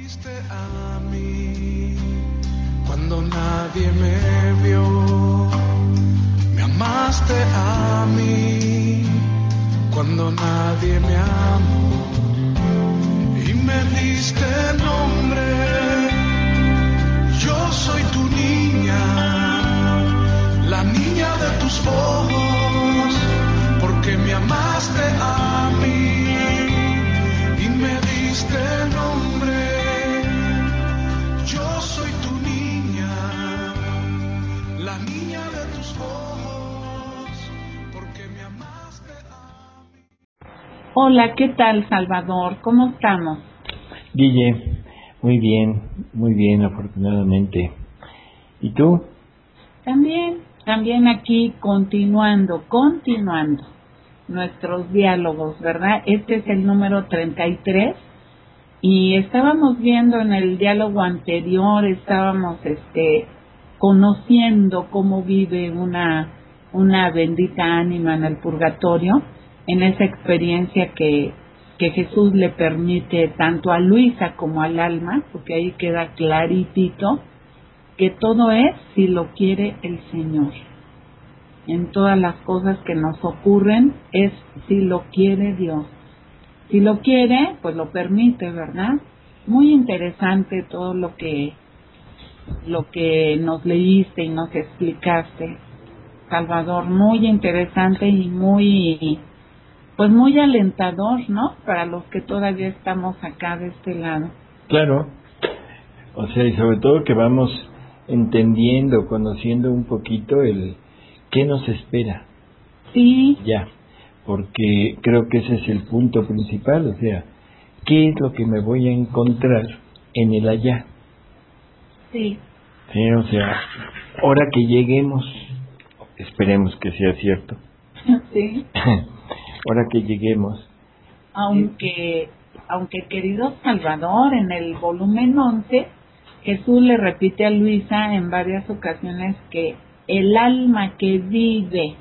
diste a mí cuando nadie me vio, me amaste a mí cuando nadie me amó y me diste nombre. Yo soy tu niña, la niña de tus ojos, porque me amaste a mí y me diste nombre. Yo soy tu niña, la niña de tus ojos, porque me amaste a mí. Hola, ¿qué tal, Salvador? ¿Cómo estamos? Guille, muy bien, afortunadamente. ¿Y tú? También aquí continuando nuestros diálogos, ¿verdad? Este es el número 33 y estábamos viendo en el diálogo anterior, estábamos conociendo cómo vive una bendita ánima en el purgatorio, en esa experiencia que Jesús le permite tanto a Luisa como al alma, porque ahí queda claritito que todo es si lo quiere el Señor. En todas las cosas que nos ocurren es si lo quiere Dios. Si lo quiere, pues lo permite, ¿verdad? Muy interesante todo lo que nos leíste y nos explicaste, Salvador, muy interesante y muy alentador, ¿no? Para los que todavía estamos acá de este lado. Claro, o sea, y sobre todo que vamos entendiendo, conociendo un poquito el qué nos espera. Sí. Ya, porque creo que ese es el punto principal, o sea, ¿qué es lo que me voy a encontrar en el allá? Sí. Sí, o sea, ahora que lleguemos, esperemos que sea cierto. Sí. Ahora que lleguemos. Aunque querido Salvador, en el volumen 11, Jesús le repite a Luisa en varias ocasiones que el alma que vive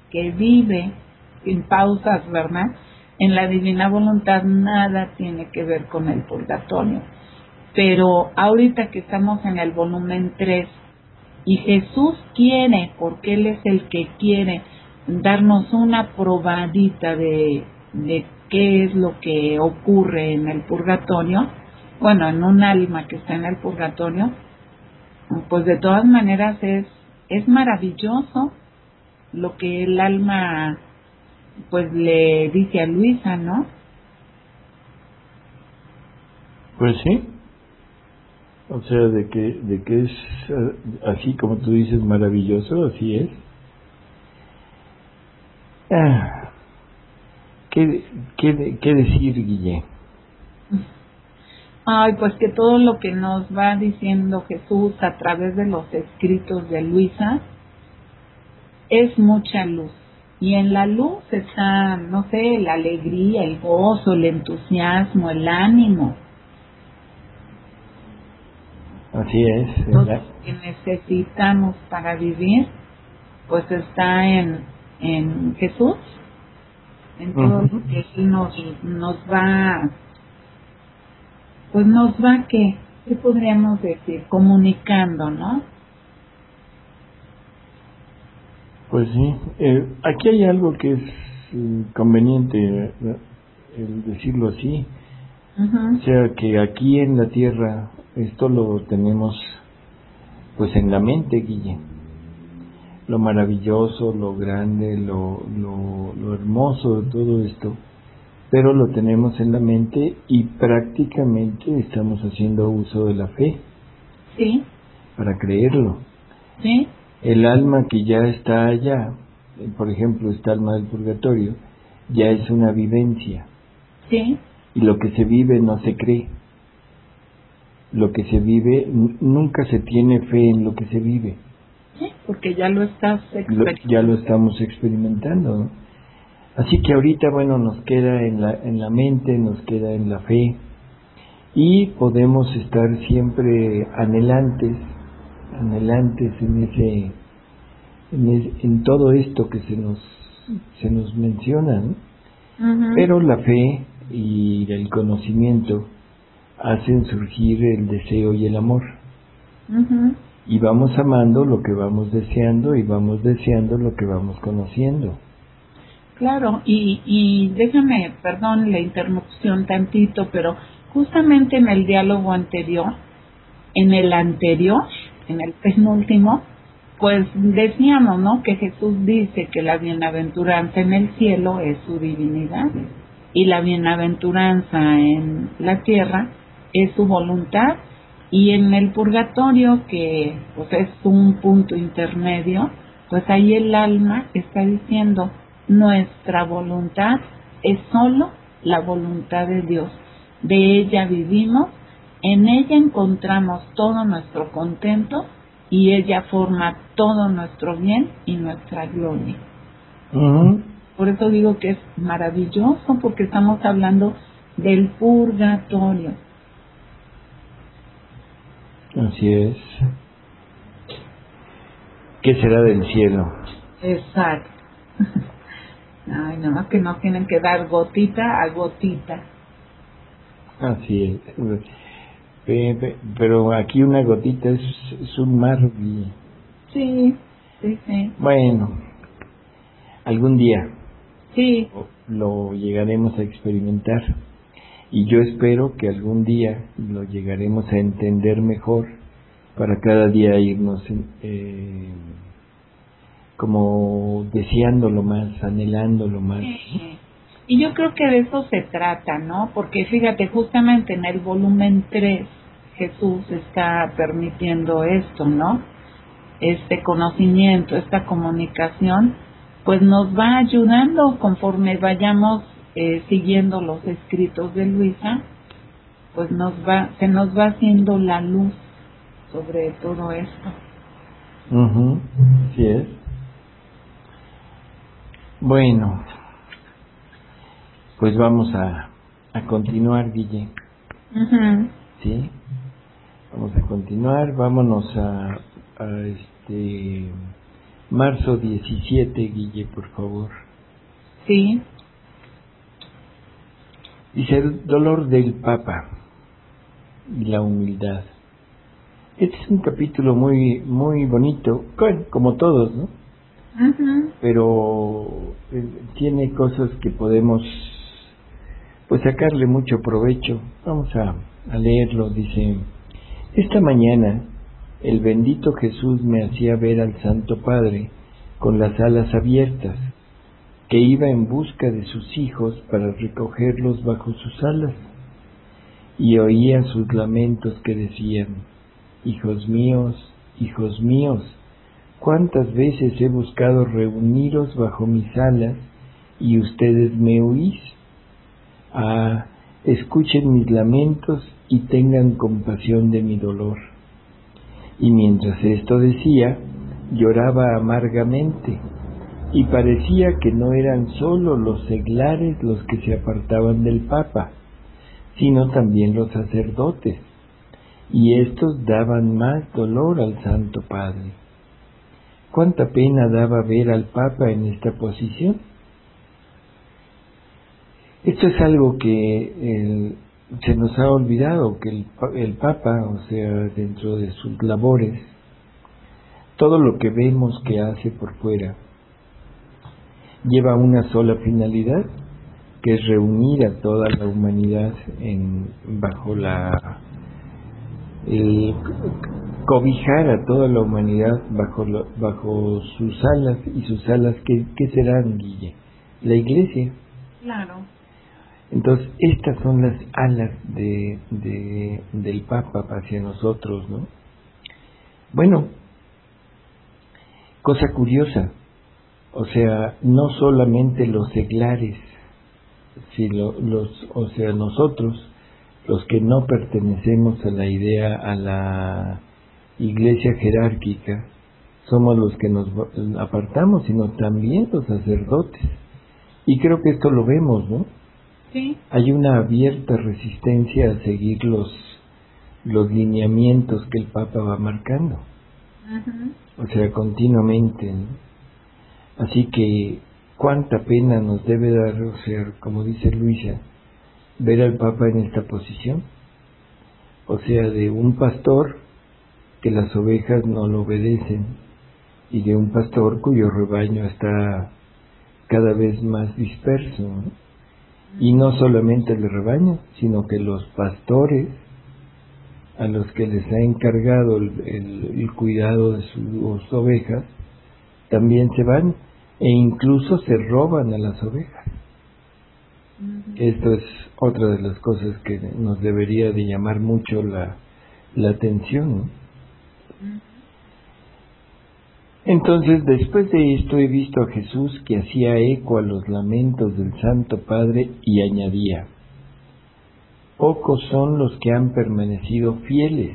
sin pausas, ¿verdad? En la divina voluntad nada tiene que ver con el purgatorio. Pero ahorita que estamos en el volumen 3 y Jesús quiere, porque Él es el que quiere darnos una probadita de qué es lo que ocurre en el purgatorio, bueno, en un alma que está en el purgatorio, pues de todas maneras es maravilloso lo que el alma pues le dice a Luisa, ¿no? Pues sí, o sea, de que es así como tú dices, maravilloso, así es. ¿Qué decir, Guille? Ay, pues que todo lo que nos va diciendo Jesús a través de los escritos de Luisa es mucha luz. Y en la luz está, no sé, la alegría, el gozo, el entusiasmo, el ánimo. Así es. Todo lo que necesitamos para vivir, pues está en Jesús, en todo lo que Él nos va, pues nos va, ¿qué podríamos decir? Comunicando, ¿no? Pues sí, aquí hay algo que es conveniente el decirlo así. O sea, que aquí en la tierra esto lo tenemos pues en la mente, Guille. Lo maravilloso, lo grande, lo hermoso de todo esto, pero lo tenemos en la mente y prácticamente estamos haciendo uso de la fe. Sí. Para creerlo. Sí. El alma que ya está allá, por ejemplo, esta alma del purgatorio, ya es una vivencia. Sí. Y lo que se vive no se cree. Lo que se vive, nunca se tiene fe en lo que se vive. Sí, porque ya lo estás experimentando. Ya lo estamos experimentando, ¿no? Así que ahorita, bueno, nos queda en la mente, nos queda en la fe, y podemos estar siempre anhelantes en todo esto que se nos menciona, ¿no? Pero la fe y el conocimiento hacen surgir el deseo y el amor. Ujú. Y vamos amando lo que vamos deseando y vamos deseando lo que vamos conociendo. Claro, y déjame, perdón la interrupción tantito, pero justamente en el diálogo anterior, en el penúltimo, pues decíamos, ¿no? Que Jesús dice que la bienaventuranza en el cielo es su divinidad y la bienaventuranza en la tierra es su voluntad, y en el purgatorio, que pues es un punto intermedio, pues ahí el alma está diciendo: nuestra voluntad es solo la voluntad de Dios, de ella vivimos, en ella encontramos todo nuestro contento y ella forma todo nuestro bien y nuestra gloria. Ujú. Por eso digo que es maravilloso, porque estamos hablando del purgatorio. Así es. ¿Qué será del cielo? Exacto. Ay, nada más que nos tienen que dar gotita a gotita. Así es. Pero aquí una gotita es un mar. Sí, sí, sí. Bueno, algún día Sí, lo llegaremos a experimentar y yo espero que algún día lo llegaremos a entender mejor para cada día irnos como deseándolo más, anhelándolo más. sí. Y yo creo que de eso se trata, ¿no? Porque fíjate, justamente en el volumen 3 Jesús está permitiendo esto, ¿no? Este conocimiento, esta comunicación, pues nos va ayudando conforme vayamos siguiendo los escritos de Luisa, pues se nos va haciendo la luz sobre todo esto. Ujú, así es. Bueno, pues vamos a continuar, Guille. Ujú. ¿Sí? Vamos a continuar, vámonos a marzo 17, Guille, por favor. Sí. Dice: el dolor del Papa y la humildad. Este es un capítulo muy muy bonito, como todos, ¿no? Ujú. Pero tiene cosas que podemos pues sacarle mucho provecho. Vamos a leerlo. Dice: esta mañana el bendito Jesús me hacía ver al Santo Padre con las alas abiertas, que iba en busca de sus hijos para recogerlos bajo sus alas, y oía sus lamentos que decían: hijos míos, cuántas veces he buscado reuniros bajo mis alas y ustedes me huís. Ah, escuchen mis lamentos y tengan compasión de mi dolor. Y mientras esto decía, lloraba amargamente, y parecía que no eran sólo los seglares los que se apartaban del Papa, sino también los sacerdotes, y estos daban más dolor al Santo Padre. ¿Cuánta pena daba ver al Papa en esta posición? Esto es algo que se nos ha olvidado, que el Papa, o sea, dentro de sus labores, todo lo que vemos que hace por fuera, lleva una sola finalidad, que es reunir a toda la humanidad bajo cobijar a toda la humanidad bajo sus alas. Y sus alas, ¿qué serán, Guille? La Iglesia. Claro. Entonces, estas son las alas del Papa hacia nosotros, ¿no? Bueno, cosa curiosa, o sea, no solamente los seglares, sino o sea, nosotros, los que no pertenecemos a la iglesia jerárquica, somos los que nos apartamos, sino también los sacerdotes. Y creo que esto lo vemos, ¿no? Sí. Hay una abierta resistencia a seguir los lineamientos que el Papa va marcando, Ujú. o sea, continuamente, ¿no? Así que cuánta pena nos debe dar, o sea, como dice Luisa, ver al Papa en esta posición. sea, de un pastor que las ovejas no lo obedecen y de un pastor cuyo rebaño está cada vez más disperso, ¿no? Y no solamente el rebaño, sino que los pastores a los que les ha encargado el cuidado de sus ovejas también se van e incluso se roban a las ovejas. Esto es otra de las cosas que nos debería de llamar mucho la atención, ¿no? Entonces, después de esto he visto a Jesús que hacía eco a los lamentos del Santo Padre y añadía: pocos son los que han permanecido fieles,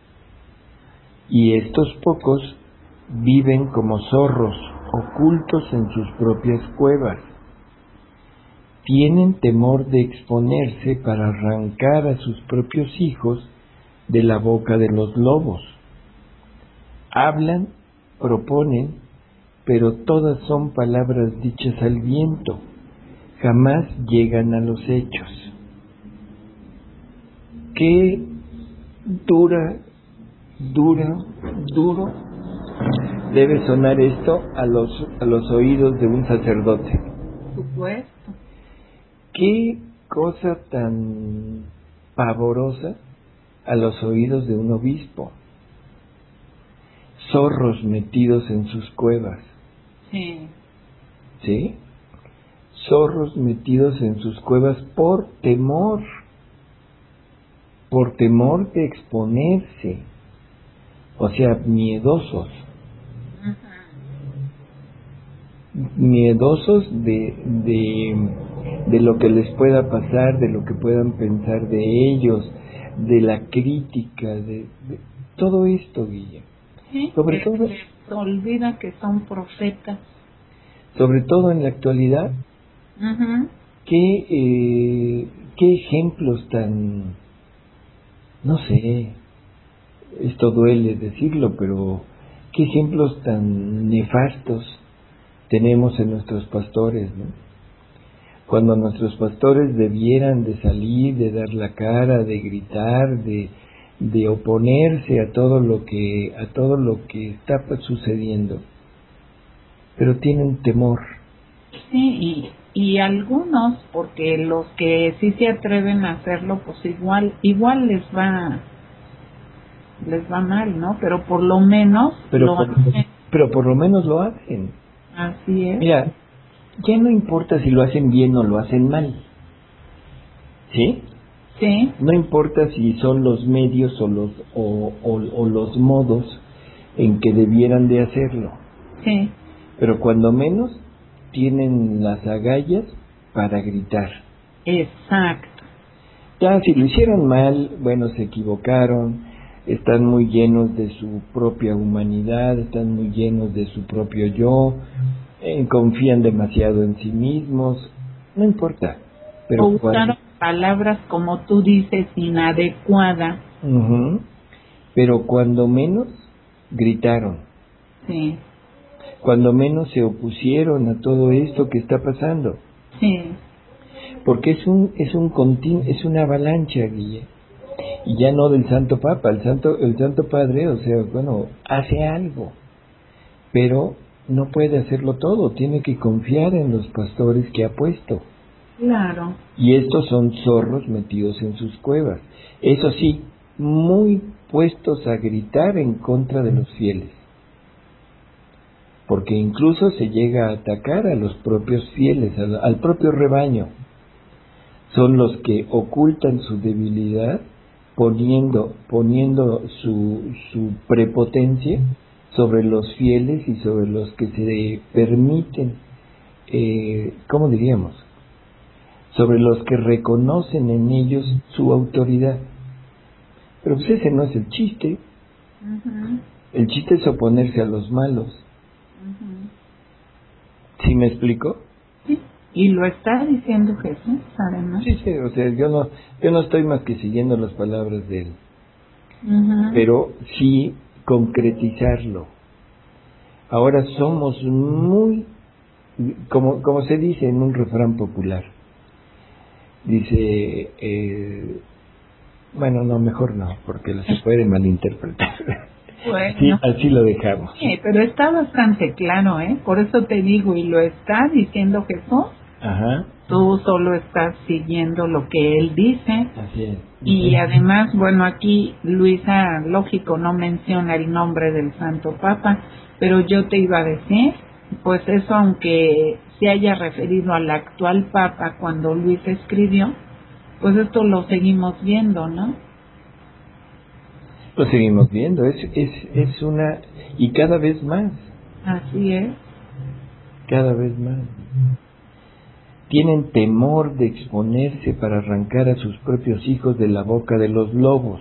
y estos pocos viven como zorros, ocultos en sus propias cuevas. Tienen temor de exponerse para arrancar a sus propios hijos de la boca de los lobos. Hablan, proponen, pero todas son palabras dichas al viento, jamás llegan a los hechos. Qué duro debe sonar esto a los oídos de un sacerdote. Por supuesto. Qué cosa tan pavorosa a los oídos de un obispo. Zorros metidos en sus cuevas. Sí. ¿Sí? Zorros metidos en sus cuevas por temor de exponerse, o sea, miedosos de lo que les pueda pasar, de lo que puedan pensar de ellos, de la crítica, de todo esto, Guilla. Sí, Sobre todo, se olvida que son profetas. Sobre todo en la actualidad, qué ejemplos tan, no sé, esto duele decirlo, pero qué ejemplos tan nefastos tenemos en nuestros pastores, ¿no? Cuando nuestros pastores debieran de salir, de dar la cara, de gritar, de oponerse a todo lo que está sucediendo, pero tienen temor. Sí, y algunos, porque los que sí se atreven a hacerlo, pues igual les va mal, ¿no? Pero por lo menos pero por lo menos lo hacen. Así es. Mira, ya no importa si lo hacen bien o lo hacen mal, ¿sí? Sí. No importa si son los medios o los modos en que debieran de hacerlo. Sí. Pero cuando menos tienen las agallas para gritar. Exacto. Ya si lo hicieron mal, bueno, se equivocaron, están muy llenos de su propia humanidad, están muy llenos de su propio yo, confían demasiado en sí mismos, no importa. Pero usaron palabras, como tú dices, inadecuadas. Pero cuando menos gritaron. Sí. Cuando menos se opusieron a todo esto que está pasando. Sí. Porque es una avalancha, Guille. Y ya no del Santo Papa, el Santo Padre, o sea, bueno, hace algo, pero no puede hacerlo todo, tiene que confiar en los pastores que ha puesto. Claro. Y estos son zorros metidos en sus cuevas. Eso sí, muy puestos a gritar en contra de los fieles. Porque incluso se llega a atacar a los propios fieles, al propio rebaño. Son los que ocultan su debilidad poniendo su prepotencia sobre los fieles y sobre los que se permiten, ¿cómo diríamos? Sobre los que reconocen en ellos su autoridad. Pero pues ese no es el chiste. El chiste es oponerse a los malos. ¿Sí me explico? Sí, y lo está diciendo Jesús, además. Sí, o sea, yo no estoy más que siguiendo las palabras de él. Pero sí concretizarlo. Ahora somos muy, como se dice en un refrán popular, dice, Bueno, no, mejor no, porque se puede malinterpretar. Bueno, Sí, así lo dejamos. sí, pero está bastante claro, ¿eh? Por eso te digo, y lo está diciendo Jesús. Ajá. Tú solo estás siguiendo lo que él dice. Así es. Y además, bueno, aquí Luisa, lógico, no menciona el nombre del Santo Papa, pero yo te iba a decir, pues eso, aunque se haya referido al actual Papa cuando Luisa escribió, pues esto lo seguimos viendo, ¿no? Lo seguimos viendo, es una, y cada vez más, Así es. cada vez más. Tienen temor de exponerse para arrancar a sus propios hijos de la boca de los lobos.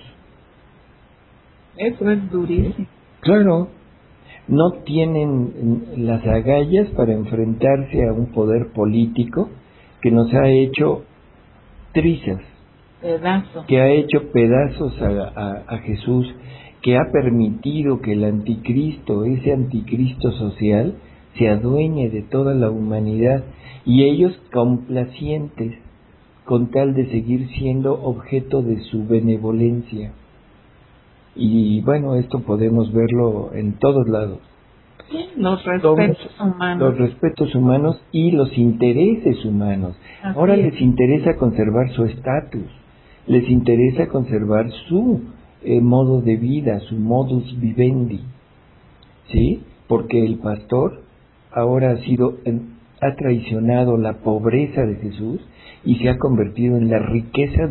Eso es durísimo. ¿Sí? Claro, no tienen las agallas para enfrentarse a un poder político que nos ha hecho trizas, Pedazo. que ha hecho pedazos a Jesús, que ha permitido que el anticristo, ese anticristo social, se adueñe de toda la humanidad, y ellos complacientes con tal de seguir siendo objeto de su benevolencia. Y bueno, esto podemos verlo en todos lados. Sí, los respetos humanos. Los respetos humanos y los intereses humanos. Así Ahora es. les interesa conservar su estatus, les interesa conservar su modo de vida, su modus vivendi, ¿sí? Porque el pastor ahora ha traicionado la pobreza de Jesús y se ha convertido en la riqueza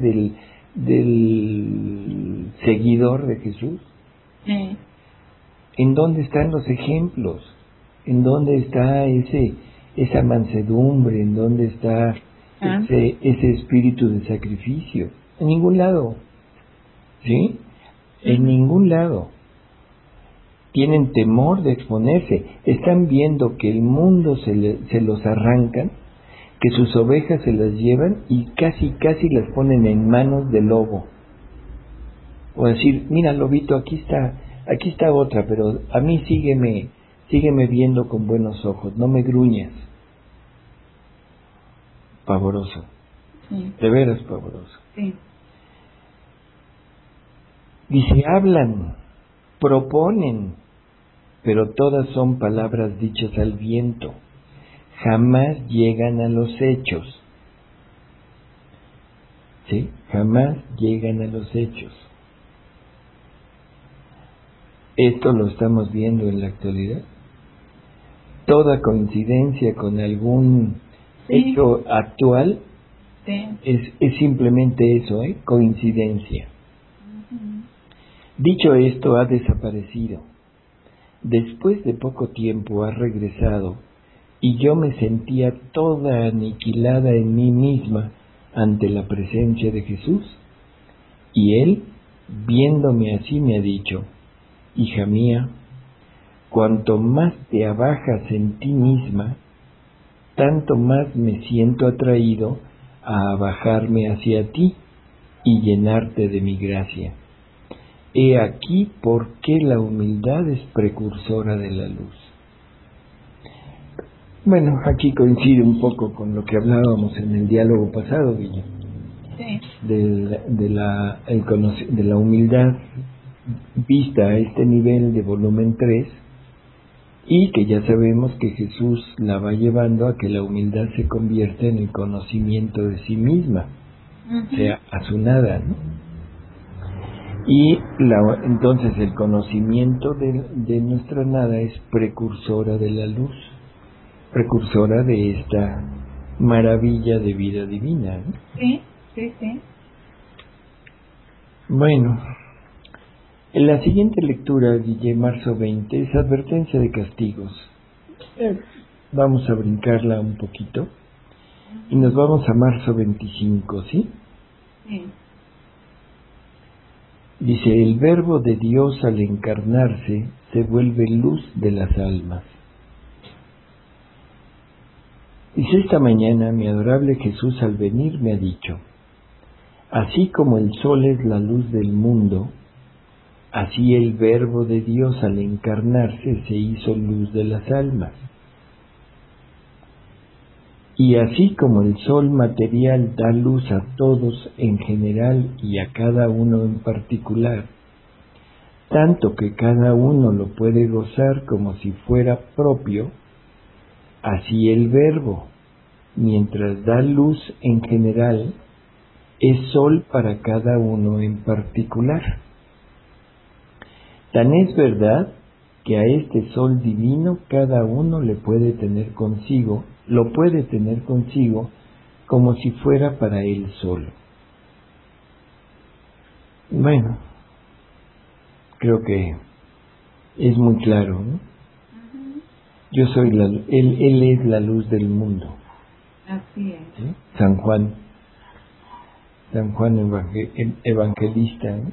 del seguidor de Jesús. Sí. ¿En dónde están los ejemplos? ¿En dónde está esa mansedumbre? ¿En dónde está ese espíritu de sacrificio? En ningún lado, ¿sí? En ningún lado. Tienen temor de exponerse. Están viendo que el mundo se los arrancan, que sus ovejas se las llevan y casi las ponen en manos del lobo. O decir, mira, lobito, aquí está otra, pero a mí sígueme viendo con buenos ojos, no me gruñas. Pavoroso. Sí. De veras pavoroso. Sí. Dice, hablan, proponen, pero todas son palabras dichas al viento. Jamás llegan a los hechos. ¿Sí? Jamás llegan a los hechos. Esto lo estamos viendo en la actualidad. Toda coincidencia con algún hecho actual es simplemente eso, coincidencia. Dicho esto, ha desaparecido. Después de poco tiempo ha regresado y yo me sentía toda aniquilada en mí misma ante la presencia de Jesús. Y él, viéndome así, me ha dicho, hija mía, cuanto más te abajas en ti misma, tanto más me siento atraído a abajarme hacia ti y llenarte de mi gracia. He aquí por qué la humildad es precursora de la luz. Bueno, aquí coincide un poco con lo que hablábamos en el diálogo pasado, Villa, de la humildad vista a este nivel de volumen 3, y que ya sabemos que Jesús la va llevando a que la humildad se convierta en el conocimiento de sí misma, o sea, a su nada, ¿no? Y entonces el conocimiento de nuestra nada es precursora de la luz, precursora de esta maravilla de vida divina, ¿no? Sí. Bueno, en la siguiente lectura, marzo 20, es advertencia de castigos. Vamos a brincarla un poquito y nos vamos a marzo 25, ¿sí? Sí. Dice, el verbo de Dios al encarnarse se vuelve luz de las almas. Dice, esta mañana mi adorable Jesús al venir me ha dicho, así como el sol es la luz del mundo, así el verbo de Dios al encarnarse se hizo luz de las almas. Y así como el sol material da luz a todos en general y a cada uno en particular, tanto que cada uno lo puede gozar como si fuera propio, así el Verbo, mientras da luz en general, es sol para cada uno en particular. Tan es verdad que a este sol divino cada uno lo puede tener consigo como si fuera para él solo. Bueno, creo que es muy claro, ¿no? Yo soy él es la luz del mundo. Así es. ¿Sí? San Juan evangelista, ¿no?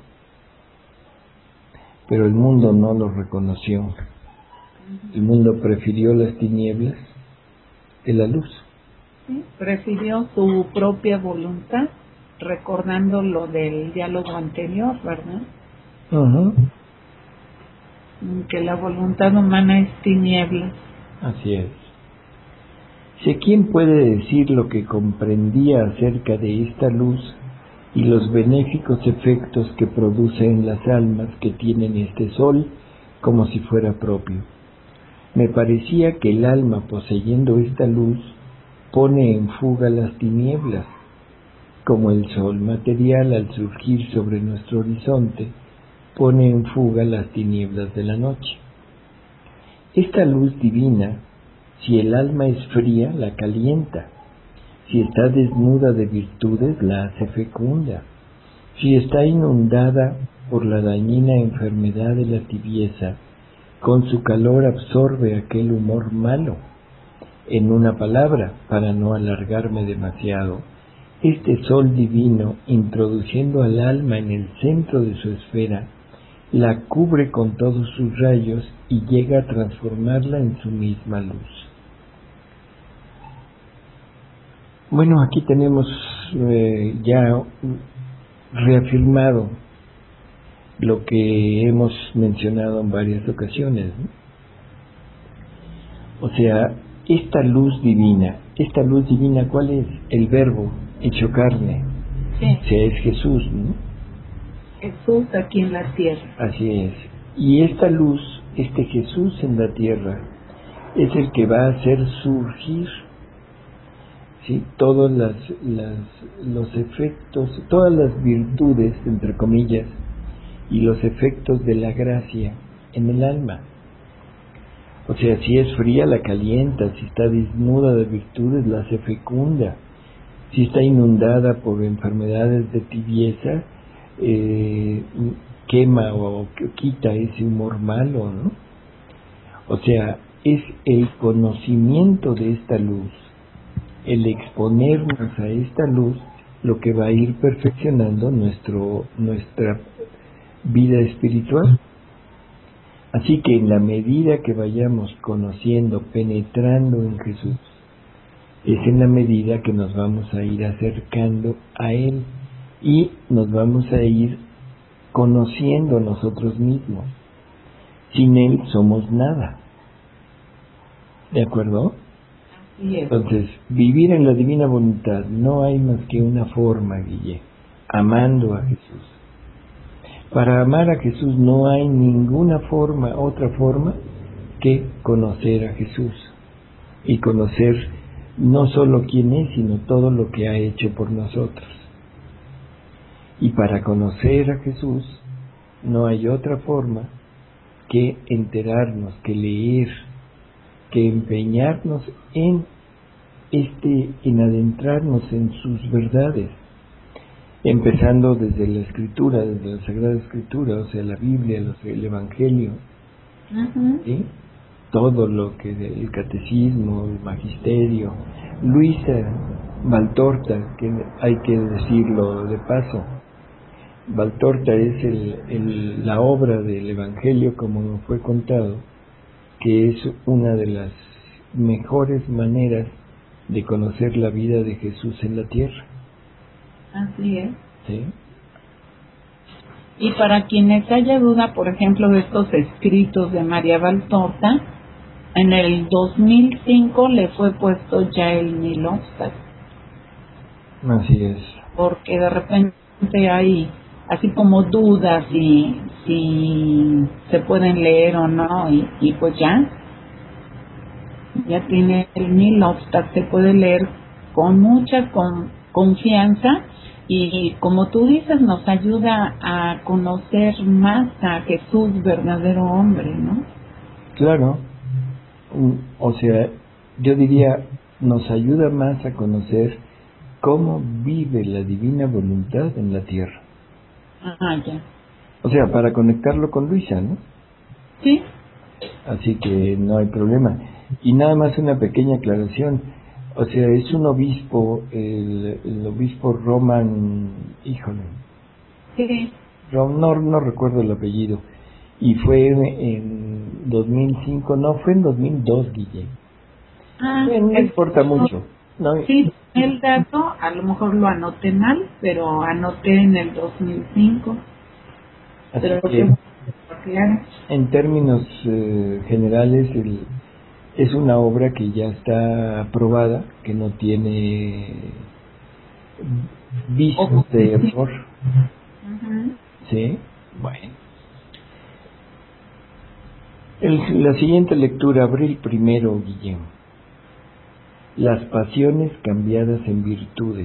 Pero el mundo no lo reconoció. El mundo prefirió las tinieblas de la luz. Sí, prefirió su propia voluntad, recordando lo del diálogo anterior, ¿verdad? Uh-huh. Que la voluntad humana es tinieblas. Así es. Si quién puede decir lo que comprendía acerca de esta luz y los benéficos efectos que produce en las almas que tienen este sol como si fuera propio. Me parecía que el alma poseyendo esta luz pone en fuga las tinieblas, como el sol material al surgir sobre nuestro horizonte pone en fuga las tinieblas de la noche. Esta luz divina, si el alma es fría, la calienta. Si está desnuda de virtudes, la hace fecunda. Si está inundada por la dañina enfermedad de la tibieza, con su calor absorbe aquel humor malo. En una palabra, para no alargarme demasiado, este sol divino, introduciendo al alma en el centro de su esfera, la cubre con todos sus rayos y llega a transformarla en su misma luz. Bueno, aquí tenemos ya reafirmado lo que hemos mencionado en varias ocasiones, ¿no? O sea, esta luz divina, ¿cuál es? El Verbo hecho carne. Sí. O sea, es Jesús, ¿no? Jesús aquí en la tierra. Así es. Y esta luz, este Jesús en la tierra, es el que va a hacer surgir, ¿sí?, todos los efectos, todas las virtudes, entre comillas, y los efectos de la gracia en el alma. O sea, si es fría, la calienta; si está desnuda de virtudes, la hace fecunda; si está inundada por enfermedades de tibieza, quema o quita ese humor malo, ¿no? O sea, es el conocimiento de esta luz, el exponernos a esta luz, lo que va a ir perfeccionando nuestra vida espiritual. Así que en la medida que vayamos conociendo, penetrando en Jesús, es en la medida que nos vamos a ir acercando a Él y nos vamos a ir conociendo nosotros mismos. Sin Él somos nada. ¿De acuerdo? Así es. Entonces, vivir en la divina voluntad no hay más que una forma, Guille: amando a Jesús. Para amar a Jesús no hay ninguna otra forma que conocer a Jesús y conocer no solo quién es, sino todo lo que ha hecho por nosotros. Y para conocer a Jesús no hay otra forma que enterarnos, que leer, que empeñarnos en adentrarnos en sus verdades, empezando desde la Escritura, desde la Sagrada Escritura, o sea, la Biblia, el Evangelio, ¿sí?, todo lo que el catecismo, el magisterio. Luisa Valtorta, que hay que decirlo de paso, Valtorta es la obra del Evangelio como nos fue contado, que es una de las mejores maneras de conocer la vida de Jesús en la tierra. Así es. ¿Sí? Y para quienes haya duda, por ejemplo, de estos escritos de María Valtorta, En el 2005 le fue puesto ya el Nilofstat. Así es. Porque de repente hay así como dudas si se pueden leer o no, y pues ya tiene el Nilofstat, se puede leer con mucha confianza, y como tú dices, nos ayuda a conocer más a Jesús, verdadero hombre, ¿no? Claro. O sea, yo diría, nos ayuda más a conocer cómo vive la divina voluntad en la tierra. Ya. O sea, para conectarlo con Luisa, ¿no? Sí. Así que no hay problema. Y nada más una pequeña aclaración. O sea, es un obispo, el obispo Roman, híjole, Sí. no recuerdo el apellido. Y fue en 2005, no, fue en 2002, Guille. No importa mucho. No, sí, el dato, a lo mejor lo anoté mal, pero anoté en el 2005. así Pero que, claro. en términos generales, es una obra que ya está aprobada, que no tiene visos de error. ¿Sí? Bueno. La siguiente lectura, abril 1, Guillermo. Las pasiones cambiadas en virtudes.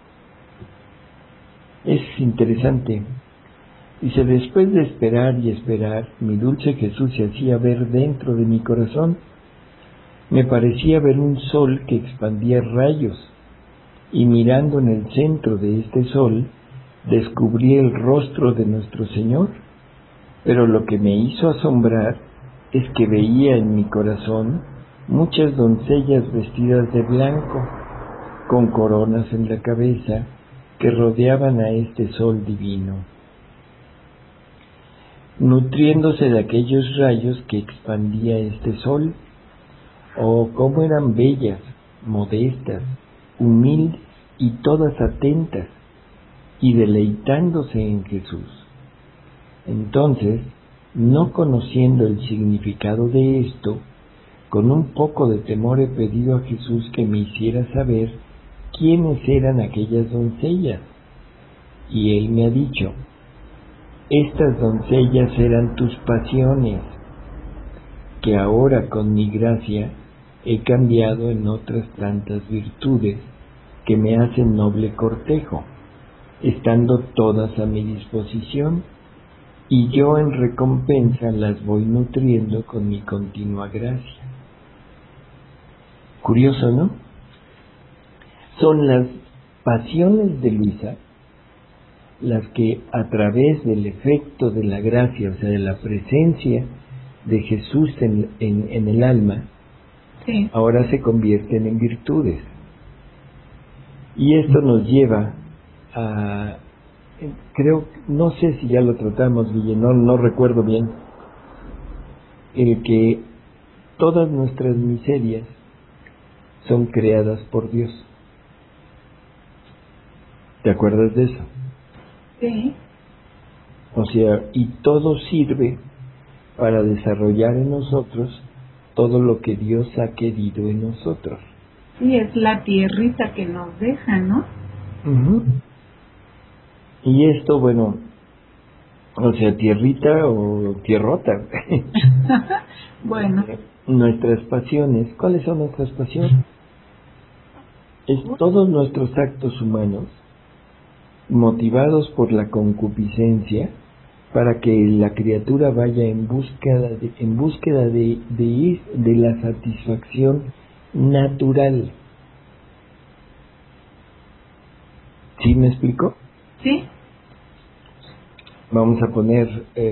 Es interesante. Dice, después de esperar y esperar, mi dulce Jesús se hacía ver dentro de mi corazón. Me parecía ver un sol que expandía rayos, y mirando en el centro de este sol, descubrí el rostro de nuestro Señor. Pero lo que me hizo asombrar es que veía en mi corazón muchas doncellas vestidas de blanco, con coronas en la cabeza, que rodeaban a este sol divino, nutriéndose de aquellos rayos que expandía este sol. Oh, cómo eran bellas, modestas, humildes y todas atentas, y deleitándose en Jesús. Entonces, no conociendo el significado de esto, con un poco de temor he pedido a Jesús que me hiciera saber quiénes eran aquellas doncellas. Y Él me ha dicho, estas doncellas eran tus pasiones, que ahora con mi gracia he cambiado en otras tantas virtudes que me hacen noble cortejo, estando todas a mi disposición, y yo en recompensa las voy nutriendo con mi continua gracia. Curioso, ¿no? Son las pasiones de Luisa las que a través del efecto de la gracia, o sea, de la presencia de Jesús en el alma, sí, ahora se convierten en virtudes. Y esto nos lleva a, creo, no sé si ya lo tratamos, Guille, no recuerdo bien, el que todas nuestras miserias son creadas por Dios. ¿Te acuerdas de eso? sí. O sea, y todo sirve para desarrollar en nosotros todo lo que Dios ha querido en nosotros. Sí, es la tierrita que nos deja, ¿no? Uh-huh. Y esto, bueno, o sea, tierrita o tierrota. Bueno. Nuestras pasiones, ¿cuáles son nuestras pasiones? Es todos nuestros actos humanos motivados por la concupiscencia, para que la criatura vaya en búsqueda de la satisfacción natural. ¿Sí me explico? Sí. Vamos a poner,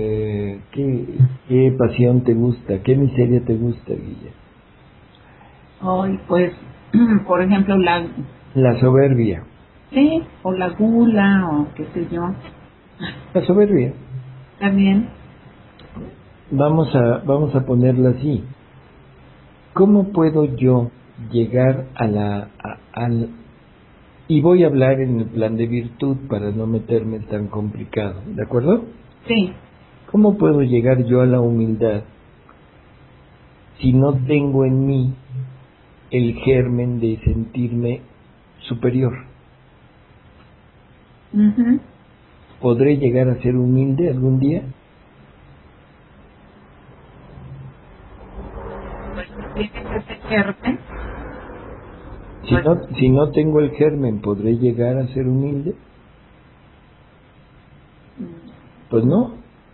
¿qué pasión te gusta? ¿Qué miseria te gusta, Guilla? Hoy, pues, por ejemplo, La soberbia. sí, o la gula, o qué sé yo. La soberbia. También. Vamos a ponerla así. ¿Cómo puedo yo llegar y voy a hablar en el plan de virtud para no meterme tan complicado, ¿de acuerdo? Sí. ¿Cómo puedo llegar yo a la humildad si no tengo en mí el germen de sentirme superior? ¿Podré llegar a ser humilde algún día? Pues tienes ese germen. Si no tengo el germen, ¿podré llegar a ser humilde? Pues no,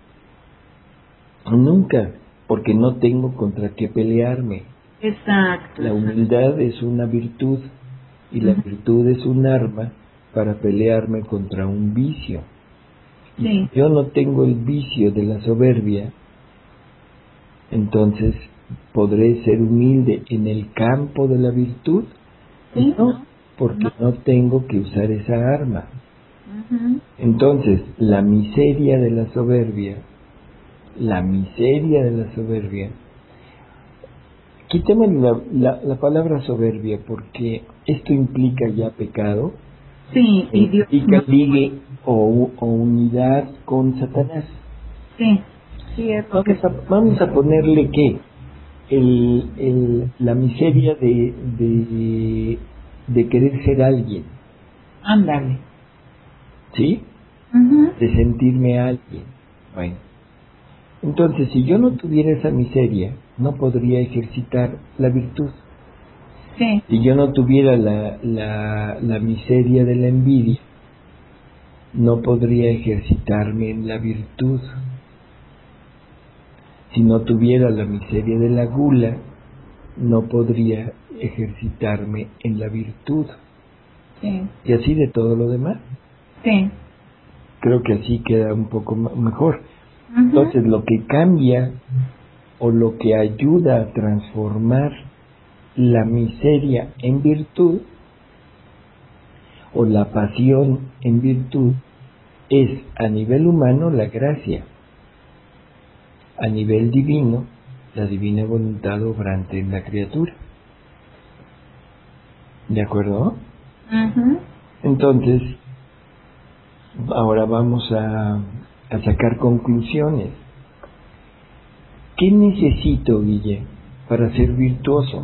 nunca, porque no tengo contra qué pelearme. Exacto. La humildad es una virtud y la virtud es un arma para pelearme contra un vicio. Sí. Yo no tengo el vicio de la soberbia, entonces podré ser humilde en el campo de la virtud. Sí, No, porque no tengo que usar esa arma. Entonces, la miseria de la soberbia, quítame la palabra soberbia, porque esto implica ya pecado, sí, y Dios implica no. ligue o unidad con Satanás. Sí, sí, es Vamos a ponerle que la miseria de querer ser alguien, ándale. ¿sí? De sentirme alguien. Bueno, entonces si yo no tuviera esa miseria, no podría ejercitar la virtud. Sí. Si yo no tuviera la miseria de la envidia, no podría ejercitarme en la virtud. Si no tuviera la miseria de la gula, no podría ejercitarme en la virtud. Sí. Y así de todo lo demás. Sí. Creo que así queda un poco mejor. Entonces, lo que cambia o lo que ayuda a transformar la miseria en virtud o la pasión en virtud es, a nivel humano, la gracia, a nivel divino, la divina voluntad obrante en la criatura. ¿De acuerdo? Entonces, ahora vamos a sacar conclusiones. ¿Qué necesito, Guille, para ser virtuoso?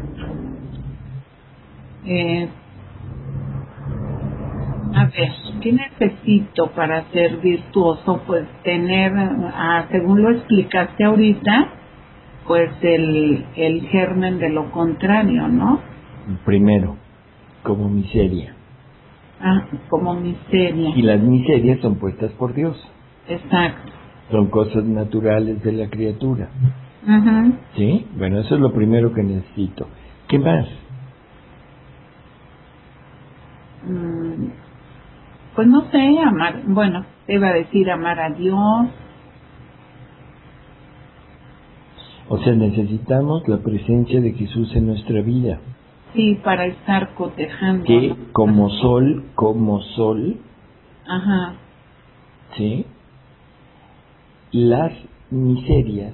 A ver, ¿qué necesito para ser virtuoso? Pues tener, según lo explicaste ahorita, pues el germen de lo contrario, ¿no? Primero, como miseria. Como miseria. Y las miserias son puestas por Dios. Exacto. Son cosas naturales de la criatura. ¿Sí? Bueno, eso es lo primero que necesito. ¿Qué más? Pues no sé, te iba a decir amar a Dios. O sea, necesitamos la presencia de Jesús en nuestra vida. Sí, para estar cotejando. Que como sol, ¿sí? Las miserias,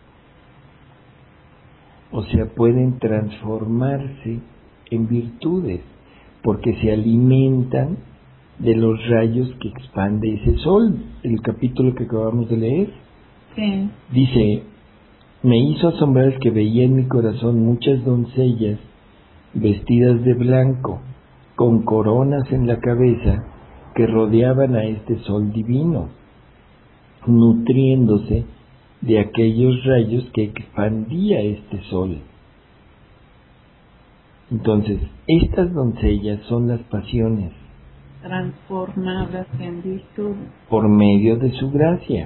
o sea, pueden transformarse en virtudes, porque se alimentan de los rayos que expande ese sol. El capítulo que acabamos de leer. Sí. Dice: me hizo asombrar que veía en mi corazón muchas doncellas vestidas de blanco, con coronas en la cabeza, que rodeaban a este sol divino, nutriéndose de aquellos rayos que expandía este sol. Entonces, estas doncellas son las pasiones, transformadas en virtud, por medio de su gracia.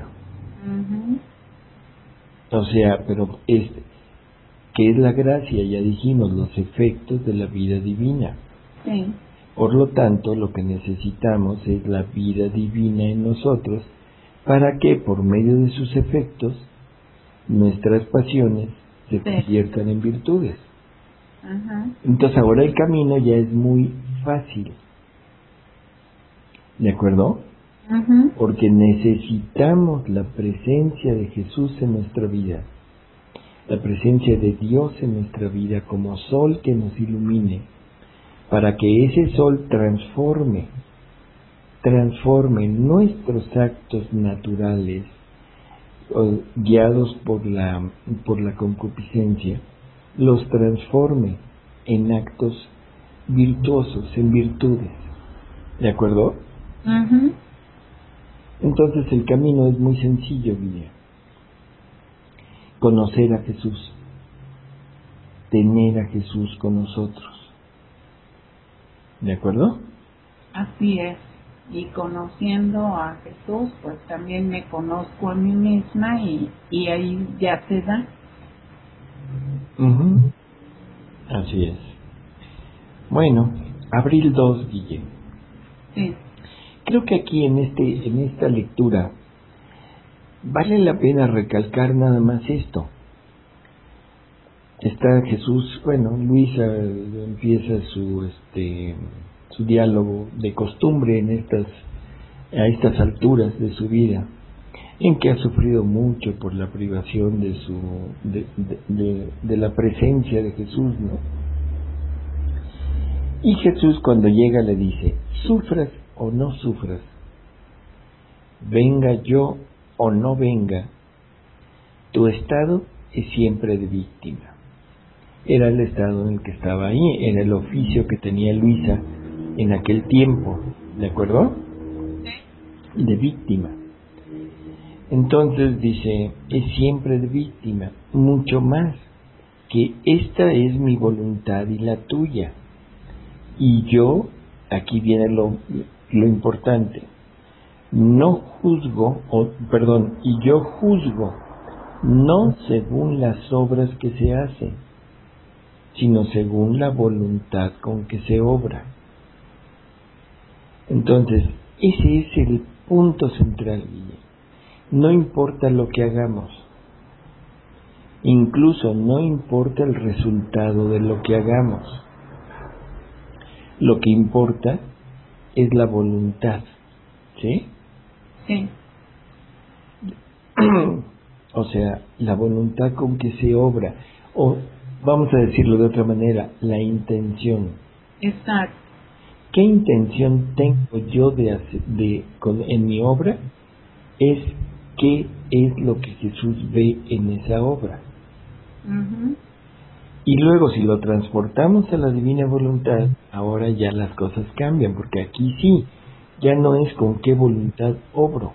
O sea, pero ¿qué es la gracia? Ya dijimos, los efectos de la vida divina. Sí. Por lo tanto, lo que necesitamos es la vida divina en nosotros, para que por medio de sus efectos nuestras pasiones se conviertan en virtudes. Entonces ahora el camino ya es muy fácil. ¿De acuerdo? Porque necesitamos la presencia de Jesús en nuestra vida, la presencia de Dios en nuestra vida como sol que nos ilumine, para que ese sol transforme nuestros actos naturales guiados por la concupiscencia, los transforme en actos virtuosos, en virtudes. ¿De acuerdo? Uh-huh. Entonces el camino es muy sencillo, Guille. Conocer a Jesús, tener a Jesús con nosotros. ¿De acuerdo? Así es. Y conociendo a Jesús, pues también me conozco a mí misma y ahí ya se da. Uh-huh. Así es. Bueno, abril 2, Guille. Sí. Creo que aquí en esta lectura vale la pena recalcar nada más esto. Está Jesús, bueno, Luisa empieza su diálogo de costumbre a estas alturas de su vida, en que ha sufrido mucho por la privación de la presencia de Jesús, ¿no? Y Jesús cuando llega le dice, sufras o no sufras, venga yo o no venga, tu estado es siempre de víctima. Era el estado en el que estaba ahí, era el oficio que tenía Luisa en aquel tiempo, ¿de acuerdo? De víctima. Entonces dice, es siempre de víctima, mucho más que esta es mi voluntad y la tuya. Y yo, aquí viene lo importante, no juzgo, y yo juzgo, no según las obras que se hacen, sino según la voluntad con que se obra. Entonces, ese es el punto central, Guille. No importa lo que hagamos, incluso no importa el resultado de lo que hagamos. Lo que importa es la voluntad, ¿sí? Sí. O sea, la voluntad con que se obra, o vamos a decirlo de otra manera, la intención. Exacto. ¿Qué intención tengo yo en mi obra? Es qué es lo que Jesús ve en esa obra. Uh-huh. Y luego si lo transportamos a la divina voluntad, ahora ya las cosas cambian, porque aquí sí, ya no es con qué voluntad obro.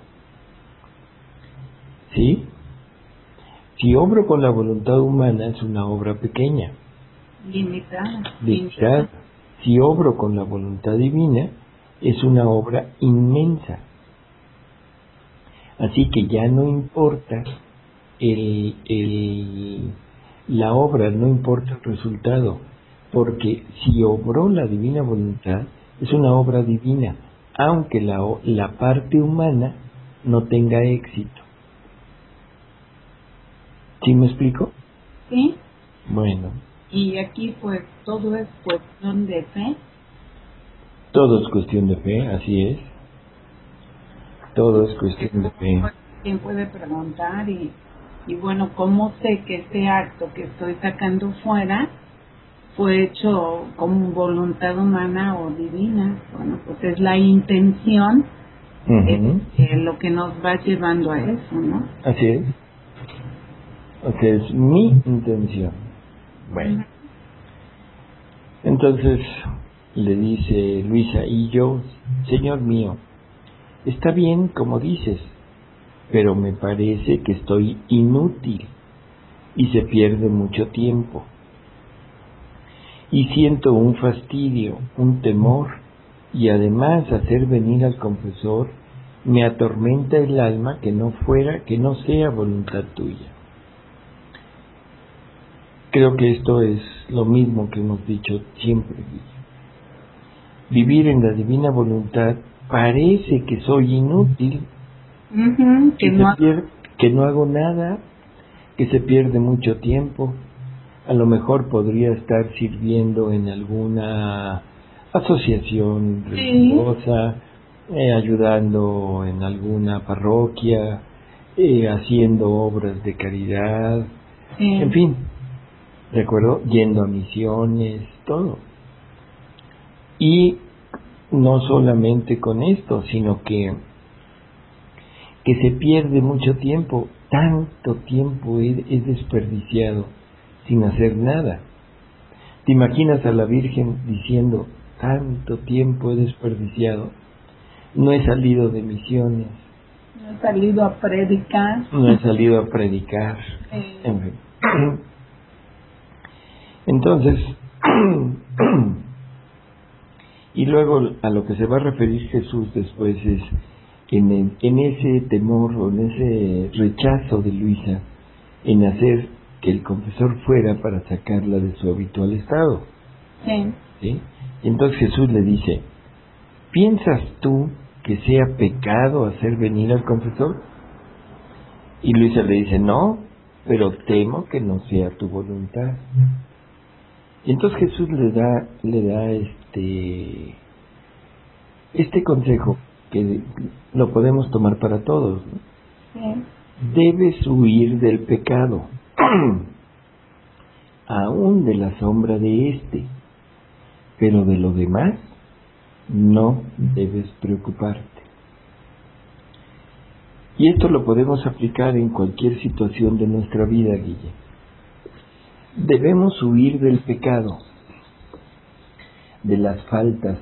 ¿Sí? Si obro con la voluntad humana es una obra pequeña. Limitada. Si obro con la voluntad divina es una obra inmensa. Así que ya no importa la obra, no importa el resultado, porque si obró la divina voluntad es una obra divina, aunque la parte humana no tenga éxito. ¿Sí me explico? Sí. Bueno. Y aquí pues todo es cuestión de fe. Todo es cuestión de fe, así es. Todo es cuestión de fe. ¿Quién puede preguntar? Y bueno, ¿cómo sé que este acto que estoy sacando fuera fue hecho con voluntad humana o divina? Bueno, pues es la intención lo que nos va llevando a eso, ¿no? Así es. O sea, es mi intención. Bueno. Entonces le dice Luisa, y yo, Señor mío, está bien como dices, pero me parece que estoy inútil y se pierde mucho tiempo. Y siento un fastidio, un temor, y además hacer venir al confesor me atormenta el alma que no sea voluntad tuya. Creo que esto es lo mismo que hemos dicho siempre. Vivir en la divina voluntad parece que soy inútil, que no hago nada, que se pierde mucho tiempo. A lo mejor podría estar sirviendo en alguna asociación religiosa, ayudando en alguna parroquia, haciendo obras de caridad, en fin, ¿de acuerdo? Yendo a misiones, todo. Y no solamente con esto, sino que que se pierde mucho tiempo, tanto tiempo es desperdiciado sin hacer nada. ¿Te imaginas a la Virgen diciendo, tanto tiempo he desperdiciado? No he salido de misiones. No he salido a predicar. No he salido a predicar. En fin. Entonces, y luego a lo que se va a referir Jesús después es en ese temor o en ese rechazo de Luisa en hacer que el confesor fuera para sacarla de su habitual estado. Sí. ¿Sí? Y entonces Jesús le dice, ¿piensas tú que sea pecado hacer venir al confesor? Y Luisa le dice, no, pero temo que no sea tu voluntad. Y entonces Jesús le da este consejo que lo podemos tomar para todos, ¿no? Sí. Debes huir del pecado, aún de la sombra de éste, pero de lo demás no debes preocuparte. Y esto lo podemos aplicar en cualquier situación de nuestra vida, Guille. Debemos huir del pecado, de las faltas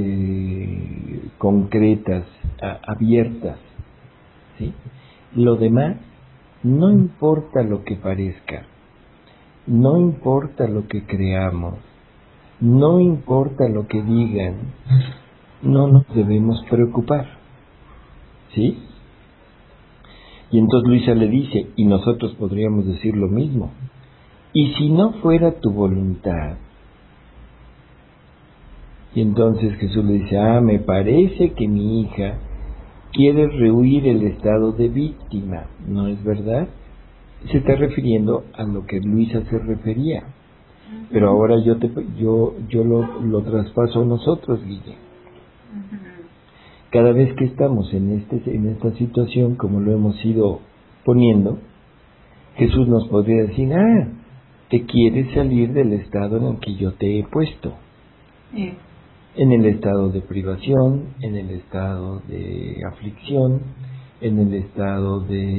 concretas, abiertas, ¿sí? Lo demás, no importa lo que parezca, no importa lo que creamos, no importa lo que digan, no nos debemos preocupar, ¿sí? Y entonces Luisa le dice, y nosotros podríamos decir lo mismo, y si no fuera tu voluntad. Y entonces Jesús le dice, me parece que mi hija quiere rehuir el estado de víctima, ¿no es verdad? Se está refiriendo a lo que Luisa se refería. Pero ahora yo lo traspaso a nosotros, Guille. Cada vez que estamos en esta situación, como lo hemos ido poniendo, Jesús nos podría decir, te quieres salir del estado en el que yo te he puesto. Sí. En el estado de privación, en el estado de aflicción, en el estado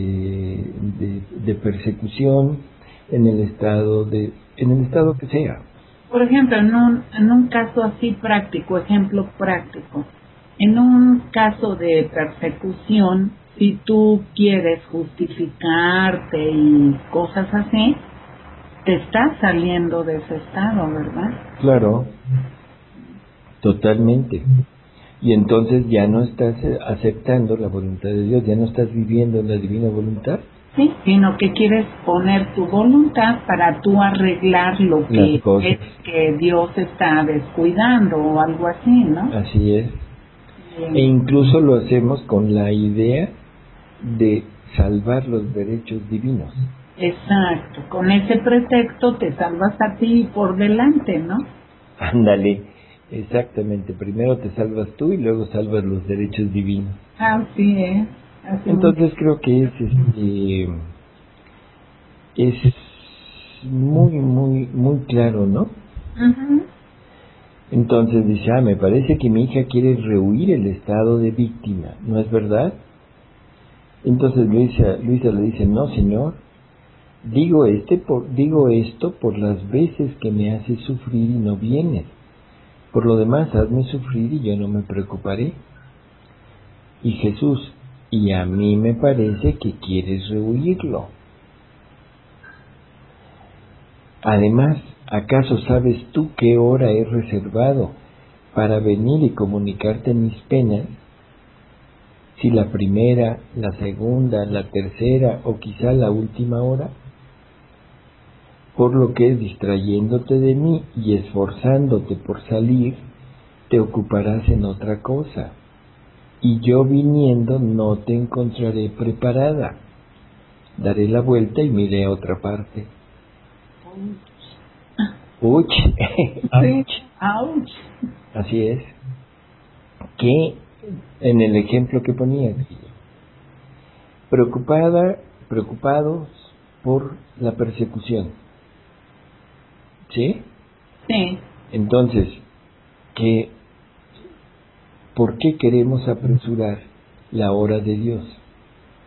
de persecución, en el estado que sea. Por ejemplo, en un caso así práctico, ejemplo práctico, en un caso de persecución, si tú quieres justificarte y cosas así, te estás saliendo de ese estado, ¿verdad? Claro, totalmente. Y entonces ya no estás aceptando la voluntad de Dios, ya no estás viviendo en la divina voluntad. Sí, sino que quieres poner tu voluntad para tú arreglar lo que es que Dios está descuidando o algo así, ¿no? Así es. Bien. E incluso lo hacemos con la idea de salvar los derechos divinos. Exacto, con ese pretexto te salvas a ti por delante, ¿no? Ándale, exactamente. Primero te salvas tú y luego salvas los derechos divinos. Así es. Así Entonces creo que es muy, muy, muy claro, ¿no? Uh-huh. Entonces dice, me parece que mi hija quiere rehuir el estado de víctima, ¿no es verdad? Entonces Luisa le dice, no, señor, digo esto por las veces que me haces sufrir y no vienes. Por lo demás, hazme sufrir y yo no me preocuparé. Y Jesús, y a mí me parece que quieres rehuirlo. Además, ¿acaso sabes tú qué hora he reservado para venir y comunicarte mis penas? Si la primera, la segunda, la tercera o quizá la última hora. Por lo que, distrayéndote de mí y esforzándote por salir, te ocuparás en otra cosa. Y yo viniendo no te encontraré preparada. Daré la vuelta y miré a otra parte. ¡Uch! Sí. ¡Auch! Así es. Que en el ejemplo que ponía, preocupados por la persecución. ¿Sí? Sí. Entonces, ¿por qué queremos apresurar la hora de Dios?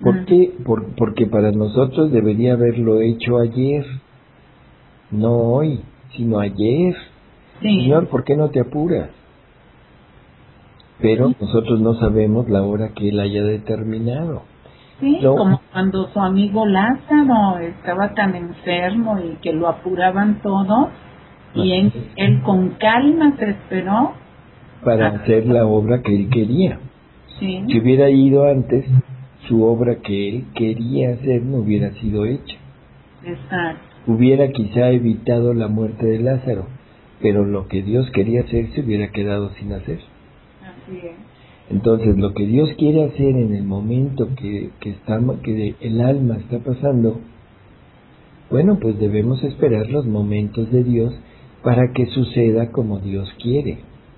¿Por qué? Porque para nosotros debería haberlo hecho ayer, no hoy, sino ayer. Sí. Señor, ¿por qué no te apuras? Pero nosotros no sabemos la hora que Él haya determinado. Sí, No. como cuando su amigo Lázaro estaba tan enfermo y que lo apuraban todo, y él con calma se esperó para hacer la obra que Él quería. Sí. Si hubiera ido antes, su obra que Él quería hacer no hubiera sido hecha. Exacto. Hubiera quizá evitado la muerte de Lázaro, pero lo que Dios quería hacer se hubiera quedado sin hacer. Así es. Entonces, lo que Dios quiere hacer en el momento que el alma está pasando, bueno, pues debemos esperar los momentos de Dios para que suceda como Dios quiere.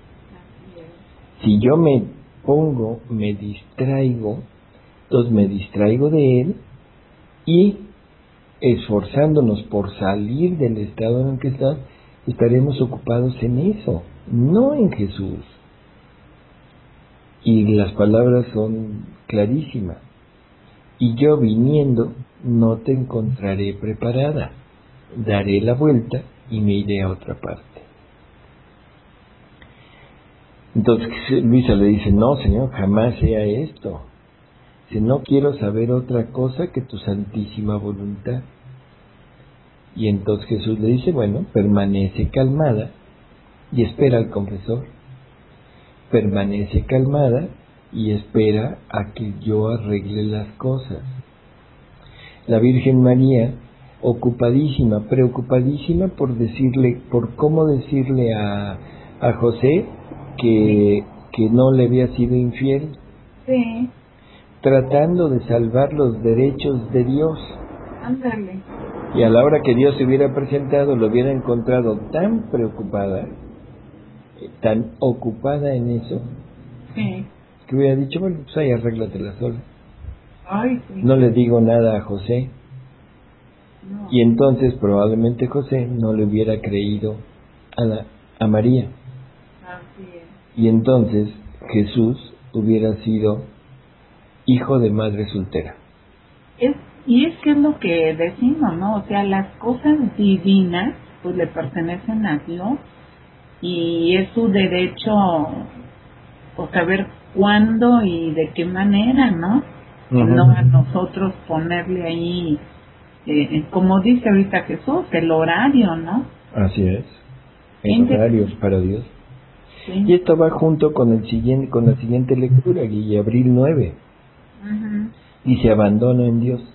Si yo me distraigo, entonces me distraigo de Él y esforzándonos por salir del estado en el que estás, estaremos ocupados en eso, no en Jesús. Y las palabras son clarísimas. Y yo viniendo no te encontraré preparada. Daré la vuelta y me iré a otra parte. Entonces Luisa le dice, no, Señor, jamás sea esto. Si no quiero saber otra cosa que tu santísima voluntad. Y entonces Jesús le dice, bueno, permanece calmada y espera al confesor. Permanece calmada y espera a que yo arregle las cosas. La Virgen María, ocupadísima, preocupadísima por cómo decirle a José que no le había sido infiel. Sí. Tratando de salvar los derechos de Dios. Ándale. Y a la hora que Dios se hubiera presentado, lo hubiera encontrado tan preocupada, tan ocupada en eso, Sí. que hubiera dicho, bueno, pues ahí arréglatela sola. Ay, sí. No le digo nada a José. No. Y entonces probablemente José no le hubiera creído a María. Así es. Y entonces Jesús hubiera sido hijo de madre soltera. Y es que es lo que decimos, ¿no? O sea, las cosas divinas pues le pertenecen a Dios y es su derecho o saber cuándo y de qué manera, ¿no? No a nosotros ponerle ahí, como dice ahorita Jesús, el horario, ¿no? Así es, el horario para Dios. Sí. Y esto va junto con la siguiente lectura, y abril 9. Dice, abandono en Dios.